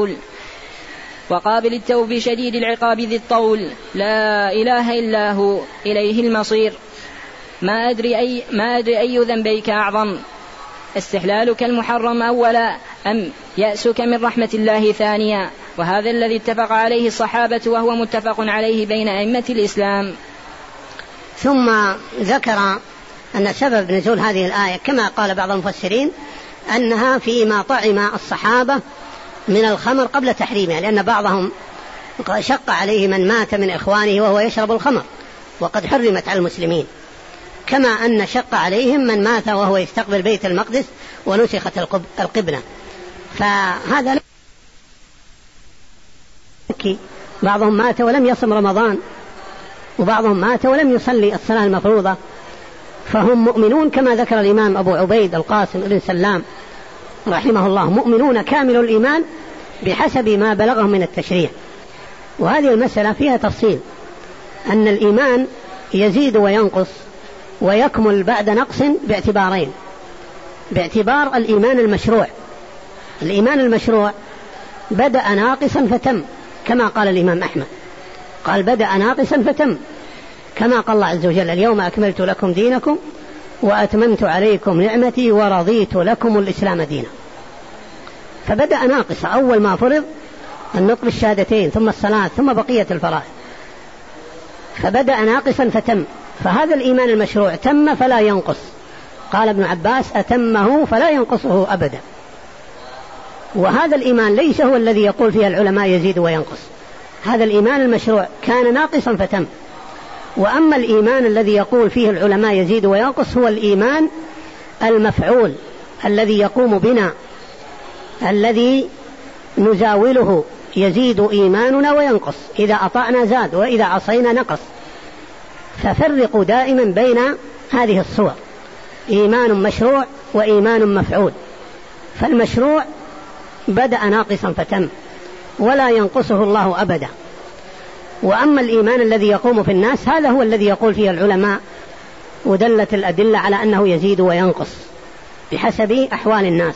ذي الطول، لا إله إلا هو، إليه المصير. ما أدري أي ذنبيك أعظم، استحلالك المحرم أولا أم يأسك من رحمة الله ثانيا؟ وهذا الذي اتفق عليه الصحابة وهو متفق عليه بين أئمة الإسلام. ثم ذكر أن سبب نزول هذه الآية كما قال بعض المفسرين أنها فيما طعم الصحابة من الخمر قبل تحريمها، لأن بعضهم شق عليه من مات من إخوانه وهو يشرب الخمر وقد حرمت على المسلمين، كما أن شق عليهم من مات وهو يستقبل بيت المقدس ونسخت القبلة. فهذا بعضهم مات ولم يصم رمضان، وبعضهم مات ولم يصلي الصلاة المفروضة، فهم مؤمنون كما ذكر الإمام أبو عبيد القاسم بن سلام رحمه الله: مؤمنون كامل الإيمان بحسب ما بلغهم من التشريع. وهذه المسألة فيها تفصيل، أن الإيمان يزيد وينقص ويكمل بعد نقص باعتبارين: باعتبار الإيمان المشروع. الإيمان المشروع بدأ ناقصا فتم، كما قال الإمام أحمد، قال: بدأ ناقصا فتم، كما قال الله عز وجل: اليوم أكملت لكم دينكم وأتممت عليكم نعمتي ورضيت لكم الإسلام دينا. فبدأ ناقصا، أول ما فرض النطق بالشهادتين ثم الصلاة ثم بقية الفرائض، فبدأ ناقصا فتم. فهذا الإيمان المشروع تم فلا ينقص، قال ابن عباس: أتمه فلا ينقصه أبدا. وهذا الإيمان ليس هو الذي يقول فيه العلماء يزيد وينقص، هذا الإيمان المشروع كان ناقصا فتم. وأما الإيمان الذي يقول فيه العلماء يزيد وينقص هو الإيمان المفعول الذي يقوم بنا، الذي نزاوله، يزيد إيماننا وينقص، إذا أطعنا زاد وإذا عصينا نقص. ففرقوا دائما بين هذه الصور: إيمان مشروع وإيمان مفعول. فالمشروع بدأ ناقصا فتم ولا ينقصه الله أبدا. وأما الإيمان الذي يقوم في الناس هذا هو الذي يقول فيه العلماء ودلت الأدلة على أنه يزيد وينقص بحسب أحوال الناس.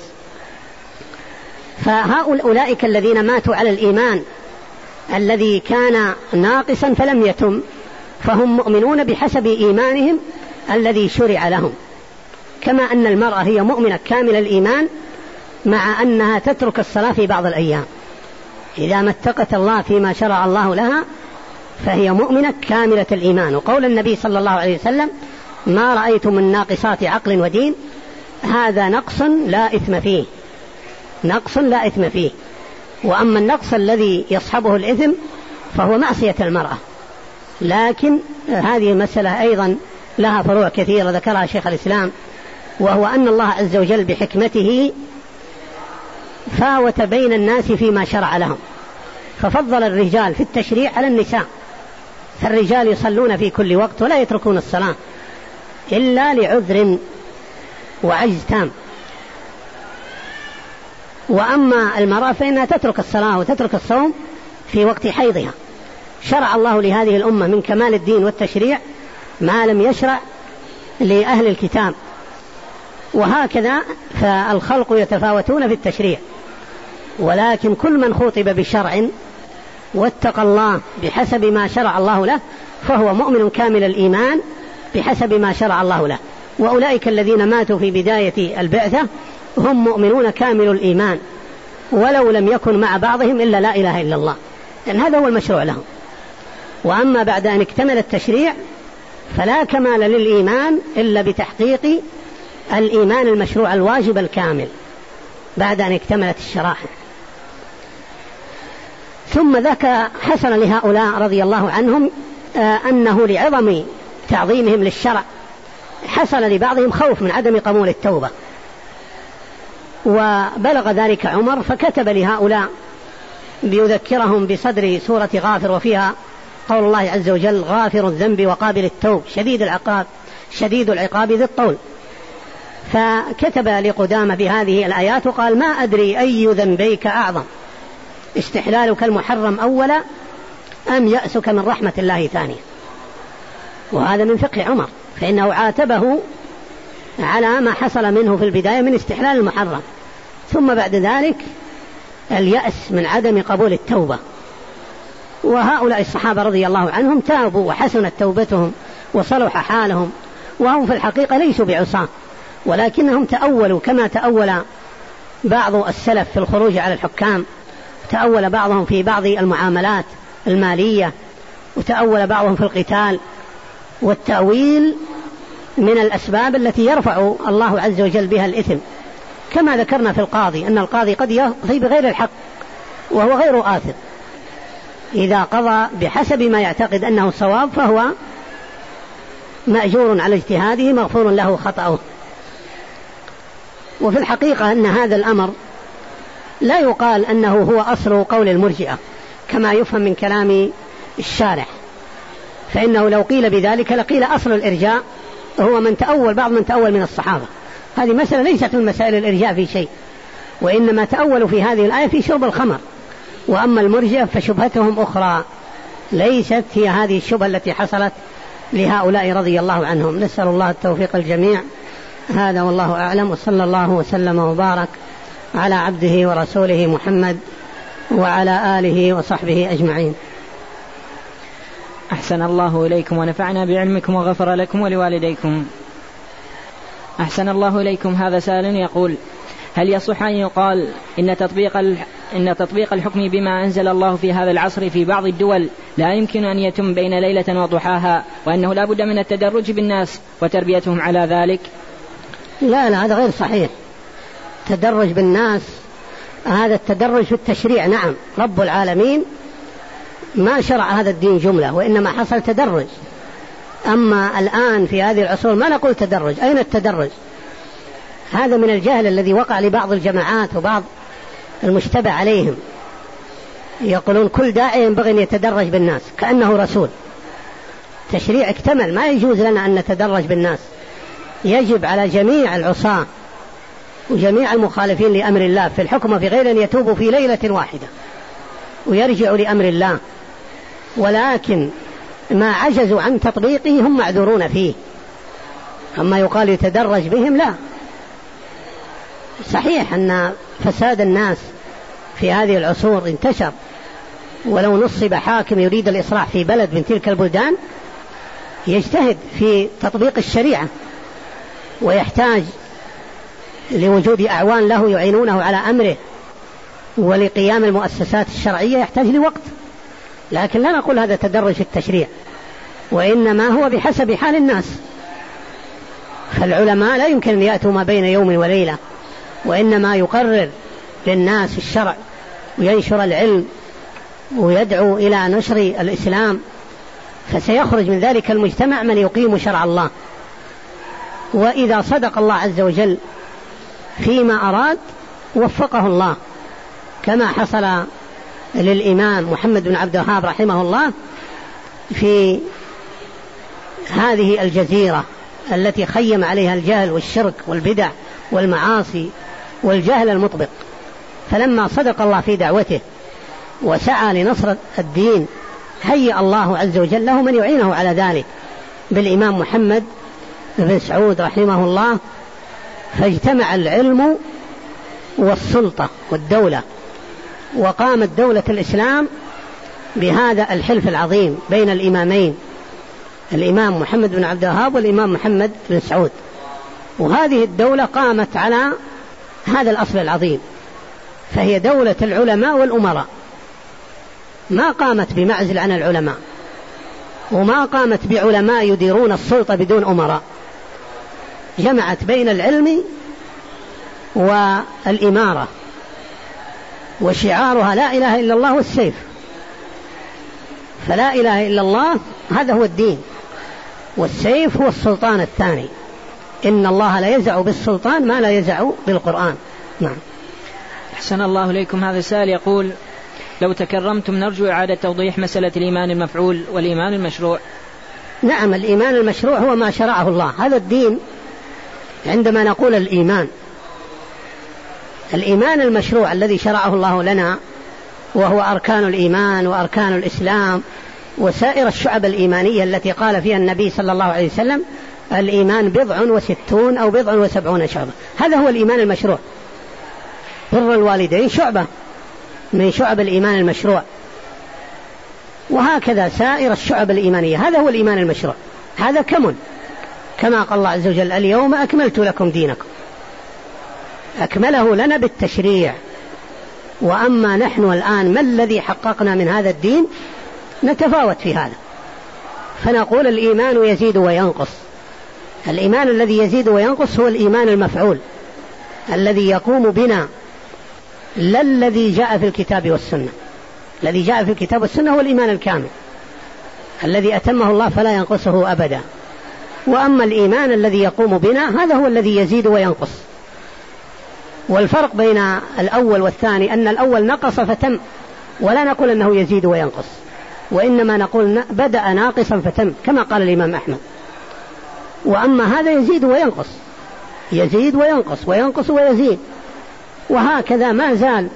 فهؤلاء الذين ماتوا على الإيمان الذي كان ناقصا فلم يتم فهم مؤمنون بحسب إيمانهم الذي شرع لهم، كما أن المرأة هي مؤمنة كامل الإيمان مع أنها تترك الصلاة في بعض الأيام، إذا ما اتقت الله فيما شرع الله لها فهي مؤمنة كاملة الإيمان. وقول النبي صلى الله عليه وسلم: ما رأيت من ناقصات عقل ودين، هذا نقص لا إثم فيه، نقص لا إثم فيه. وأما النقص الذي يصحبه الإثم فهو معصية المرأة. لكن هذه المسألة أيضا لها فروع كثيرة ذكرها شيخ الإسلام، وهو أن الله عز وجل بحكمته فاوت بين الناس فيما شرع لهم، ففضل الرجال في التشريع على النساء، فالرجال يصلون في كل وقت ولا يتركون الصلاة إلا لعذر وعجز تام، وأما المرأة فإنها تترك الصلاة وتترك الصوم في وقت حيضها. شرع الله لهذه الأمة من كمال الدين والتشريع ما لم يشرع لأهل الكتاب، وهكذا فالخلق يتفاوتون في التشريع، ولكن كل من خُطب بشرع واتقى الله بحسب ما شرع الله له فهو مؤمن كامل الإيمان بحسب ما شرع الله له، وأولئك الذين ماتوا في بداية البعثة هم مؤمنون كامل الإيمان ولو لم يكن مع بعضهم إلا لا إله إلا الله، لأن هذا هو المشروع لهم. وأما بعد أن اكتمل التشريع فلا كمال للإيمان إلا بتحقيق الإيمان المشروع الواجب الكامل بعد أن اكتملت الشرائع. ثم ذاك حصل لهؤلاء رضي الله عنهم أنه لعظم تعظيمهم للشرع حصل لبعضهم خوف من عدم قبول التوبة، وبلغ ذلك عمر فكتب لهؤلاء ليذكرهم بصدر سورة غافر، وفيها قول الله عز وجل: غافر الذنب وقابل التوب شديد العقاب ذي الطول. فكتب لقدامة بهذه الآيات وقال: ما أدري أي ذنبيك أعظم، استحلالك المحرم أولا أم يأسك من رحمة الله ثانيا. وهذا من فقه عمر، فإنه عاتبه على ما حصل منه في البداية من استحلال المحرم، ثم بعد ذلك اليأس من عدم قبول التوبة. وهؤلاء الصحابة رضي الله عنهم تابوا وحسنت توبتهم وصلح حالهم، وهم في الحقيقة ليسوا بعصاة، ولكنهم تأولوا كما تأول بعض السلف في الخروج على الحكام، تأول بعضهم في بعض المعاملات المالية، وتأول بعضهم في القتال. والتأويل من الأسباب التي يرفع الله عز وجل بها الإثم، كما ذكرنا في القاضي أن القاضي قد يقضي بغير الحق وهو غير آثم، إذا قضى بحسب ما يعتقد أنه صواب فهو مأجور على اجتهاده مغفور له خطأه. وفي الحقيقة أن هذا الأمر لا يقال أنه هو أصل قول المرجئة كما يفهم من كلام الشارح، فإنه لو قيل بذلك لقيل أصل الإرجاء هو بعض من تأول من الصحابة. هذه مسألة ليست من مسائل الإرجاء في شيء، وإنما تأولوا في هذه الآية في شرب الخمر. وأما المرجئة فشبهتهم أخرى ليست هي هذه الشبهة التي حصلت لهؤلاء رضي الله عنهم. نسأل الله التوفيق الجميع. هذا والله أعلم، وصلى الله وسلم وبارك على عبده ورسوله محمد وعلى آله وصحبه أجمعين. أحسن الله إليكم ونفعنا بعلمكم وغفر لكم ولوالديكم. أحسن الله إليكم. هذا سائل يقول: هل يصح أن يقال إن تطبيق الحكم بما أنزل الله في هذا العصر في بعض الدول لا يمكن أن يتم بين ليلة وضحاها، وأنه لا بد من التدرج بالناس وتربيتهم على ذلك؟ لا هذا غير صحيح. تدرج بالناس، هذا التدرج في التشريع. نعم، رب العالمين ما شرع هذا الدين جملة، وإنما حصل تدرج. أما الآن في هذه العصور ما نقول تدرج. أين التدرج؟ هذا من الجهل الذي وقع لبعض الجماعات وبعض المشتبه عليهم، يقولون كل داعي ينبغي أن يتدرج بالناس كأنه رسول. تشريع اكتمل، ما يجوز لنا أن نتدرج بالناس. يجب على جميع العصاة وجميع المخالفين لأمر الله في الحكم في غير أن يتوبوا في ليلة واحدة ويرجعوا لأمر الله، ولكن ما عجزوا عن تطبيقه هم معذورون فيه. أما يقال يتدرج بهم، لا. صحيح أن فساد الناس في هذه العصور انتشر، ولو نصب حاكم يريد الإصلاح في بلد من تلك البلدان يجتهد في تطبيق الشريعة ويحتاج لوجود أعوان له يعينونه على أمره، ولقيام المؤسسات الشرعية يحتاج لوقت. لكن لا نقول هذا تدرج في التشريع، وإنما هو بحسب حال الناس. فالعلماء لا يمكن أن يأتوا ما بين يوم وليلة، وإنما يقرر للناس الشرع وينشر العلم ويدعو إلى نشر الإسلام، فسيخرج من ذلك المجتمع من يقيم شرع الله. وإذا صدق الله عز وجل فيما أراد وفقه الله كما حصل للإمام محمد بن عبد الوهاب رحمه الله في هذه الجزيرة التي خيم عليها الجهل والشرك والبدع والمعاصي والجهل المطبق. فلما صدق الله في دعوته وسعى لنصر الدين هيأ الله عز وجل له من يعينه على ذلك بالإمام محمد بن سعود رحمه الله، فاجتمع العلم والسلطة والدولة، وقامت دولة الإسلام بهذا الحلف العظيم بين الإمامين، الإمام محمد بن عبد الوهاب والإمام محمد بن سعود. وهذه الدولة قامت على هذا الأصل العظيم، فهي دولة العلماء والأمراء، ما قامت بمعزل عن العلماء، وما قامت بعلماء يديرون السلطة بدون أمراء، جمعت بين العلم والإمارة، وشعارها لا إله إلا الله والسيف. فلا إله إلا الله هذا هو الدين، والسيف هو السلطان الثاني. إن الله لا يزع بالسلطان ما لا يزع بالقرآن. نعم. أحسن الله إليكم. هذا السائل يقول: لو تكرمتم نرجو إعادة توضيح مسألة الإيمان المفعول والإيمان المشروع. نعم، الإيمان المشروع هو ما شرعه الله، هذا الدين. عندما نقول الإيمان المشروع الذي شرعه الله لنا وهو أركان الإيمان وأركان الإسلام وسائر الشعب الإيمانية التي قال فيها النبي صلى الله عليه وسلم: الإيمان 60 أو 70 شعبة. هذا هو الإيمان المشروع. بر الوالدين شعبة من شعب الإيمان المشروع، وهكذا سائر الشعب الإيمانية. هذا هو الإيمان المشروع، هذا كما قال الله عز وجل: اليوم أكملت لكم دينكم. أكمله لنا بالتشريع. وأما نحن الآن ما الذي حققنا من هذا الدين؟ نتفاوت في هذا، فنقول الإيمان يزيد وينقص. الإيمان الذي يزيد وينقص هو الإيمان المفعول الذي يقوم بنا، لا الذي جاء في الكتاب والسنة. الذي جاء في الكتاب والسنة هو الإيمان الكامل الذي أتمه الله فلا ينقصه أبدا. وأما الإيمان الذي يقوم بنا هذا هو الذي يزيد وينقص. والفرق بين الأول والثاني أن الأول نقص فتم، ولا نقول أنه يزيد وينقص، وإنما نقول بدأ ناقصا فتم كما قال الإمام أحمد. وأما هذا يزيد وينقص، يزيد وينقص وينقص ويزيد، وهكذا ما زال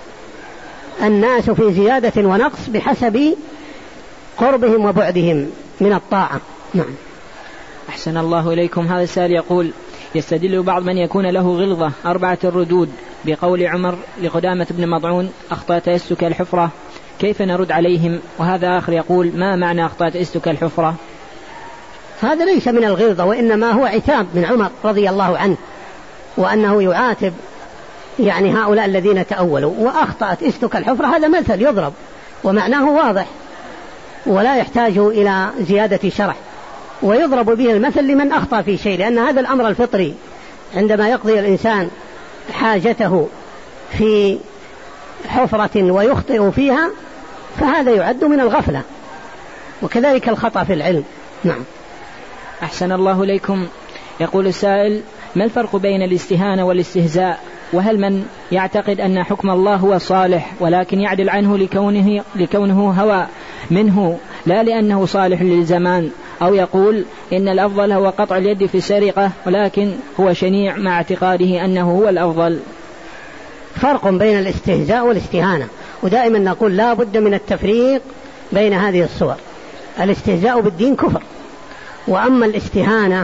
الناس في زيادة ونقص بحسب قربهم وبعدهم من الطاعة. نعم. أحسن الله إليكم. هذا السائل يقول: يستدل بعض من يكون له غلظة 4 ردود بقول عمر لقدامة بن مضعون: أخطأت أستك الحفرة، كيف نرد عليهم؟ وهذا آخر يقول: ما معنى أخطأت أستك الحفرة؟ هذا ليس من الغلظة، وإنما هو عتاب من عمر رضي الله عنه، وأنه يعاتب هؤلاء الذين تأولوا. وأخطأت أستك الحفرة هذا مثل يضرب ومعناه واضح ولا يحتاج إلى زيادة شرح، ويضرب به المثل لمن أخطأ في شيء، لأن هذا الأمر الفطري عندما يقضي الإنسان حاجته في حفرة ويخطئ فيها فهذا يعد من الغفلة، وكذلك الخطأ في العلم. نعم. أحسن الله إليكم. يقول السائل: ما الفرق بين الاستهانة والاستهزاء؟ وهل من يعتقد أن حكم الله هو صالح ولكن يعدل عنه لكونه هوى منه لا لأنه صالح للزمان، أو يقول إن الأفضل هو قطع اليد في السرقة ولكن هو شنيع مع اعتقاده أنه هو الأفضل؟ فرق بين الاستهزاء والاستهانة، ودائما نقول لا بد من التفريق بين هذه الصور. الاستهزاء بالدين كفر، وأما الاستهانة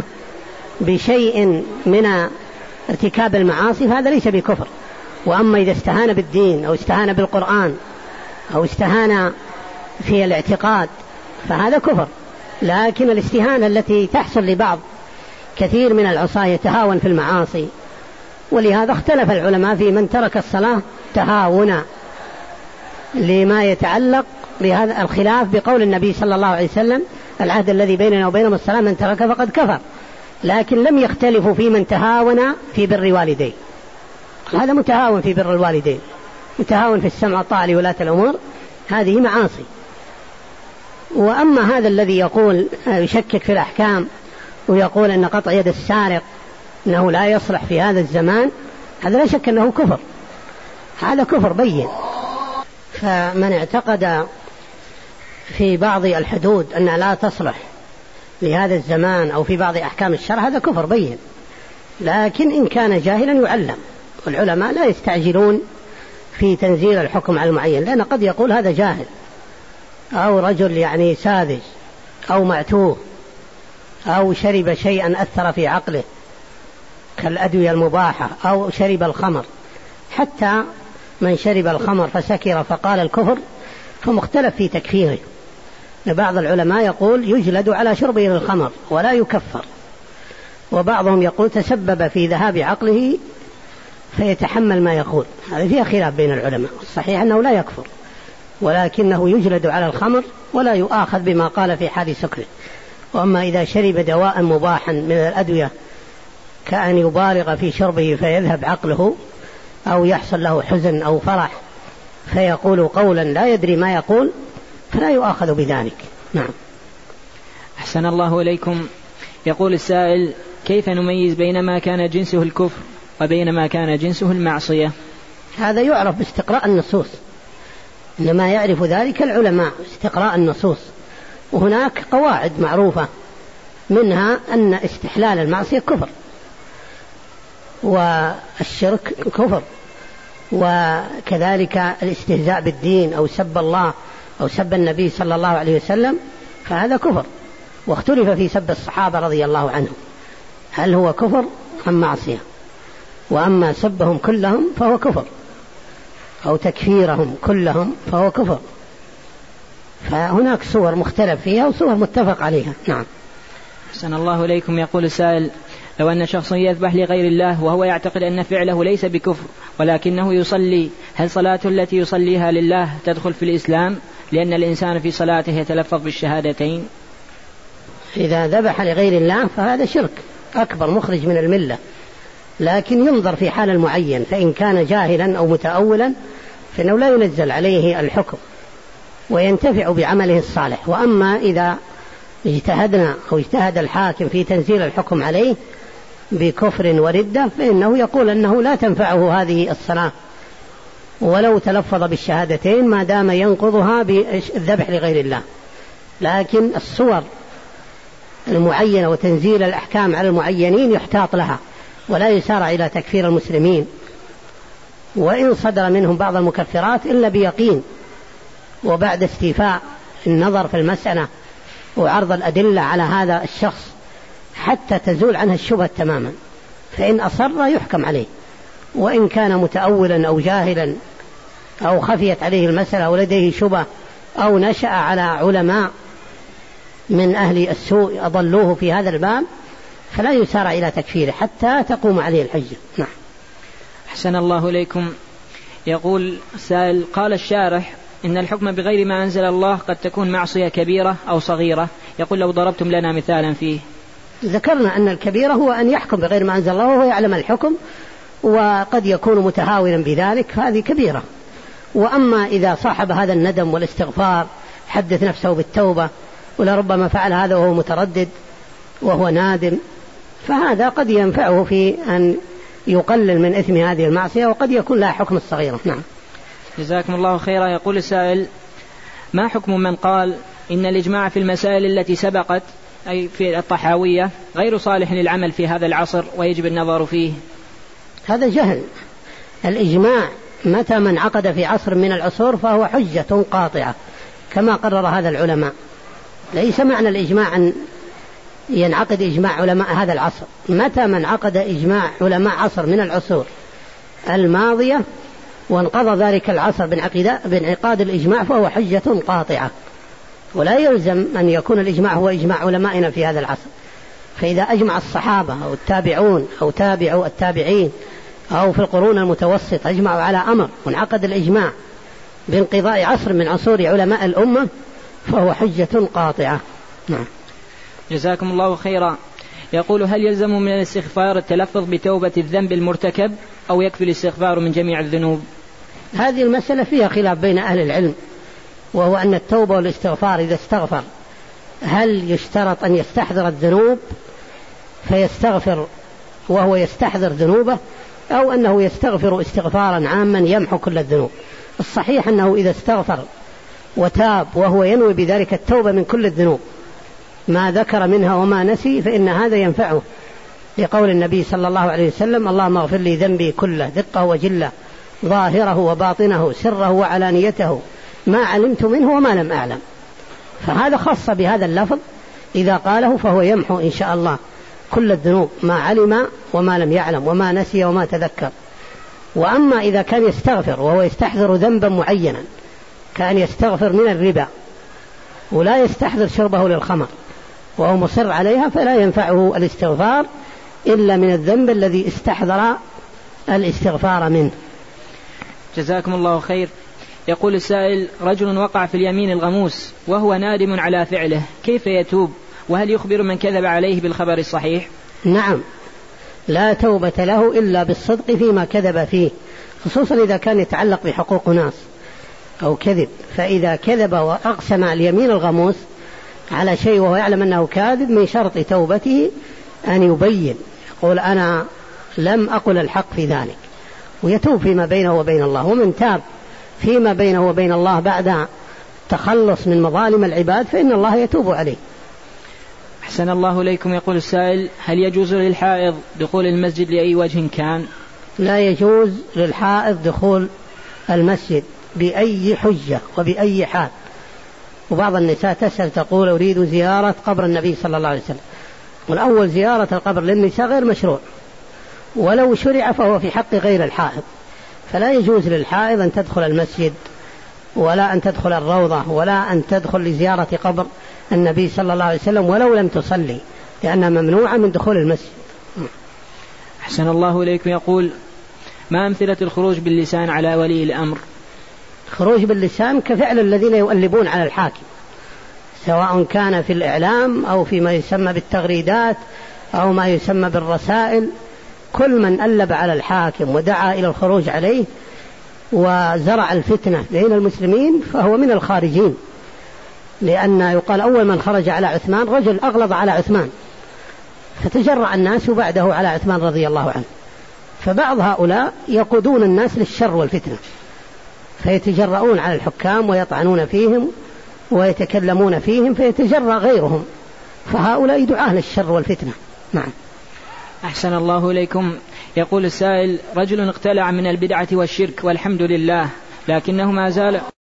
بشيء من ارتكاب المعاصي فهذا ليس بكفر. وأما إذا استهان بالدين أو استهان بالقرآن أو استهان في الاعتقاد فهذا كفر. لكن الاستهانة التي تحصل لبعض كثير من العصاة يتهاون في المعاصي، ولهذا اختلف العلماء في من ترك الصلاة تهاونا، لما يتعلق بهذا الخلاف بقول النبي صلى الله عليه وسلم: العهد الذي بيننا وبينهم الصلاة، من ترك فقد كفر. لكن لم يختلفوا في من تهاون في بر الوالدين. هذا متهاون في بر الوالدين، متهاون في السمع والطاعة لولاة الأمور، هذه معاصي. وأما هذا الذي يقول يشكك في الأحكام ويقول أن قطع يد السارق أنه لا يصلح في هذا الزمان، هذا لا شك أنه كفر، هذا كفر بين. فمن اعتقد في بعض الحدود أنها لا تصلح لهذا الزمان أو في بعض أحكام الشرع هذا كفر بين. لكن إن كان جاهلا يعلم، والعلماء لا يستعجلون في تنزيل الحكم على المعين، لأن قد يقول هذا جاهل أو رجل ساذج أو معتوه أو شرب شيئا أثر في عقله كالأدوية المباحة أو شرب الخمر. حتى من شرب الخمر فسكر فقال الكفر فمختلف في تكفيره. بعض العلماء يقول يجلد على شربه للخمر ولا يكفر، وبعضهم يقول تسبب في ذهاب عقله فيتحمل ما يقول. هذا فيها خلاف بين العلماء. الصحيح أنه لا يكفر، ولكنه يجلد على الخمر ولا يؤاخذ بما قال في حال سكره. وأما إذا شرب دواء مباحا من الأدوية كأن يبالغ في شربه فيذهب عقله أو يحصل له حزن أو فرح فيقول قولا لا يدري ما يقول فلا يؤاخذ بذلك. نعم. أحسن الله إليكم. يقول السائل: كيف نميز بين ما كان جنسه الكفر وبين ما كان جنسه المعصية؟ هذا يعرف باستقراء النصوص، إنما يعرف ذلك العلماء استقراء النصوص. وهناك قواعد معروفة منها أن استحلال المعصية كفر، والشرك كفر، وكذلك الاستهزاء بالدين أو سب الله أو سب النبي صلى الله عليه وسلم فهذا كفر. واختلف في سب الصحابة رضي الله عنهم هل هو كفر أم معصية، وأما سبهم كلهم فهو كفر أو تكفيرهم كلهم فهو كفر. فهناك صور مختلف فيها وصور متفق عليها. نعم. أحسن الله إليكم. يقول السائل: لو أن شخص يذبح لغير الله وهو يعتقد أن فعله ليس بكفر ولكنه يصلي، هل صلاته التي يصليها لله تدخل في الإسلام لأن الإنسان في صلاته يتلفظ بالشهادتين؟ إذا ذبح لغير الله فهذا شرك أكبر مخرج من الملة، لكن ينظر في حال المعين، فإن كان جاهلا أو متأولا فإنه لا ينزل عليه الحكم وينتفع بعمله الصالح. وأما إذا اجتهدنا أو اجتهد الحاكم في تنزيل الحكم عليه بكفر وردة فإنه يقول أنه لا تنفعه هذه الصلاة ولو تلفظ بالشهادتين ما دام ينقضها بالذبح لغير الله. لكن الصور المعينة وتنزيل الأحكام على المعينين يحتاط لها ولا يسارع إلى تكفير المسلمين، وإن صدر منهم بعض المكفرات إلا بيقين وبعد استيفاء النظر في المسألة وعرض الأدلة على هذا الشخص حتى تزول عنه الشبهة تماما، فإن أصر يحكم عليه. وإن كان متأولا أو جاهلا أو خفيت عليه المسألة ولديه شبهة أو نشأ على علماء من أهل السوء أضلوه في هذا الباب فلا يسارع إلى تكفيره حتى تقوم عليه الحجة. نعم. أحسن الله إليكم. يقول سائل: قال الشارح إن الحكم بغير ما أنزل الله قد تكون معصية كبيرة أو صغيرة، يقول لو ضربتم لنا مثالا فيه. ذكرنا أن الكبيرة هو أن يحكم بغير ما أنزل الله وهو يعلم الحكم وقد يكون متهاونا بذلك، هذه كبيرة. وأما إذا صاحب هذا الندم والاستغفار حدث نفسه بالتوبة ولربما فعل هذا وهو متردد وهو نادم فهذا قد ينفعه في أن يقلل من إثم هذه المعصية وقد يكون لها حكم الصغيرة. نعم. جزاكم الله خيرا. يقول السائل: ما حكم من قال إن الإجماع في المسائل التي سبقت أي في الطحاوية غير صالح للعمل في هذا العصر ويجب النظر فيه؟ هذا جهل. الإجماع متى من عقد في عصر من العصور فهو حجة قاطعة كما قرر هذا العلماء. ليس معنى الإجماع أن ينعقد إجماع علماء هذا العصر، متى من عقد إجماع علماء عصر من العصور الماضية وانقضى ذلك العصر بانعقاد الإجماع فهو حجة قاطعة، ولا يلزم أن يكون الإجماع هو إجماع علمائنا في هذا العصر. فإذا أجمع الصحابة أو التابعون أو تابعوا التابعين أو في القرون المتوسطة أجمعوا على أمر وانعقد الإجماع بانقضاء عصر من عصور علماء الأمة فهو حجة قاطعة. نعم. جزاكم الله خيرا. يقول: هل يلزم من الاستغفار التلفظ بتوبة الذنب المرتكب أو يكفي الاستغفار من جميع الذنوب؟ هذه المسألة فيها خلاف بين أهل العلم، وهو أن التوبة والاستغفار إذا استغفر هل يشترط أن يستحضر الذنوب فيستغفر وهو يستحضر ذنوبه، أو أنه يستغفر استغفارا عاما يمحو كل الذنوب. الصحيح أنه إذا استغفر وتاب وهو ينوي بذلك التوبة من كل الذنوب ما ذكر منها وما نسي فإن هذا ينفعه، لقول النبي صلى الله عليه وسلم: اللهم اغفر لي ذنبي كله دقه وجله ظاهره وباطنه سره وعلانيته ما علمت منه وما لم أعلم. فهذا خاص بهذا اللفظ، إذا قاله فهو يمحو إن شاء الله كل الذنوب ما علم وما لم يعلم وما نسي وما تذكر. وأما إذا كان يستغفر وهو يستحضر ذنبا معينا، كان يستغفر من الربا ولا يستحضر شربه للخمر وهو مصر عليها، فلا ينفعه الاستغفار إلا من الذنب الذي استحضر الاستغفار منه. جزاكم الله خير. يقول السائل: رجل وقع في اليمين الغموس وهو نادم على فعله، كيف يتوب؟ وهل يخبر من كذب عليه بالخبر الصحيح؟ نعم، لا توبة له إلا بالصدق فيما كذب فيه، خصوصا إذا كان يتعلق بحقوق ناس أو كذب. فإذا كذب وأقسم اليمين الغموس على شيء وهو يعلم أنه كاذب، من شرط توبته أن يبين، يقول: أنا لم أقل الحق في ذلك، ويتوب فيما بينه وبين الله. ومن تاب فيما بينه وبين الله بعد تخلص من مظالم العباد فإن الله يتوب عليه. أحسن الله إليكم. يقول السائل: هل يجوز للحائض دخول المسجد لأي وجه كان؟ لا يجوز للحائض دخول المسجد بأي حجة وبأي حال. وبعض النساء تسأل تقول: أريد زيارة قبر النبي صلى الله عليه وسلم. والأول زيارة القبر للنساء غير مشروع، ولو شرع فهو في حق غير الحائض. فلا يجوز للحائض أن تدخل المسجد ولا أن تدخل الروضة ولا أن تدخل لزيارة قبر النبي صلى الله عليه وسلم ولو لم تصلي، لأنها ممنوعة من دخول المسجد. أحسن الله إليكم. يقول: ما أمثلة الخروج باللسان على ولي الأمر؟ خروج باللسان كفعل الذين يؤلبون على الحاكم، سواء كان في الإعلام أو فيما يسمى بالتغريدات أو ما يسمى بالرسائل. كل من ألب على الحاكم ودعا إلى الخروج عليه وزرع الفتنة بين المسلمين فهو من الخارجين، لأن يقال: أول من خرج على عثمان رجل أغلظ على عثمان، فتجرع الناس بعده على عثمان رضي الله عنه. فبعض هؤلاء يقودون الناس للشر والفتنة، فيتجرؤون على الحكام ويطعنون فيهم ويتكلمون فيهم فيتجرأ غيرهم، فهؤلاء دعاة للشر والفتنة. نعم. أحسن الله إليكم. يقول السائل: رجل اقتلع من البدعة والشرك والحمد لله، لكنه ما زال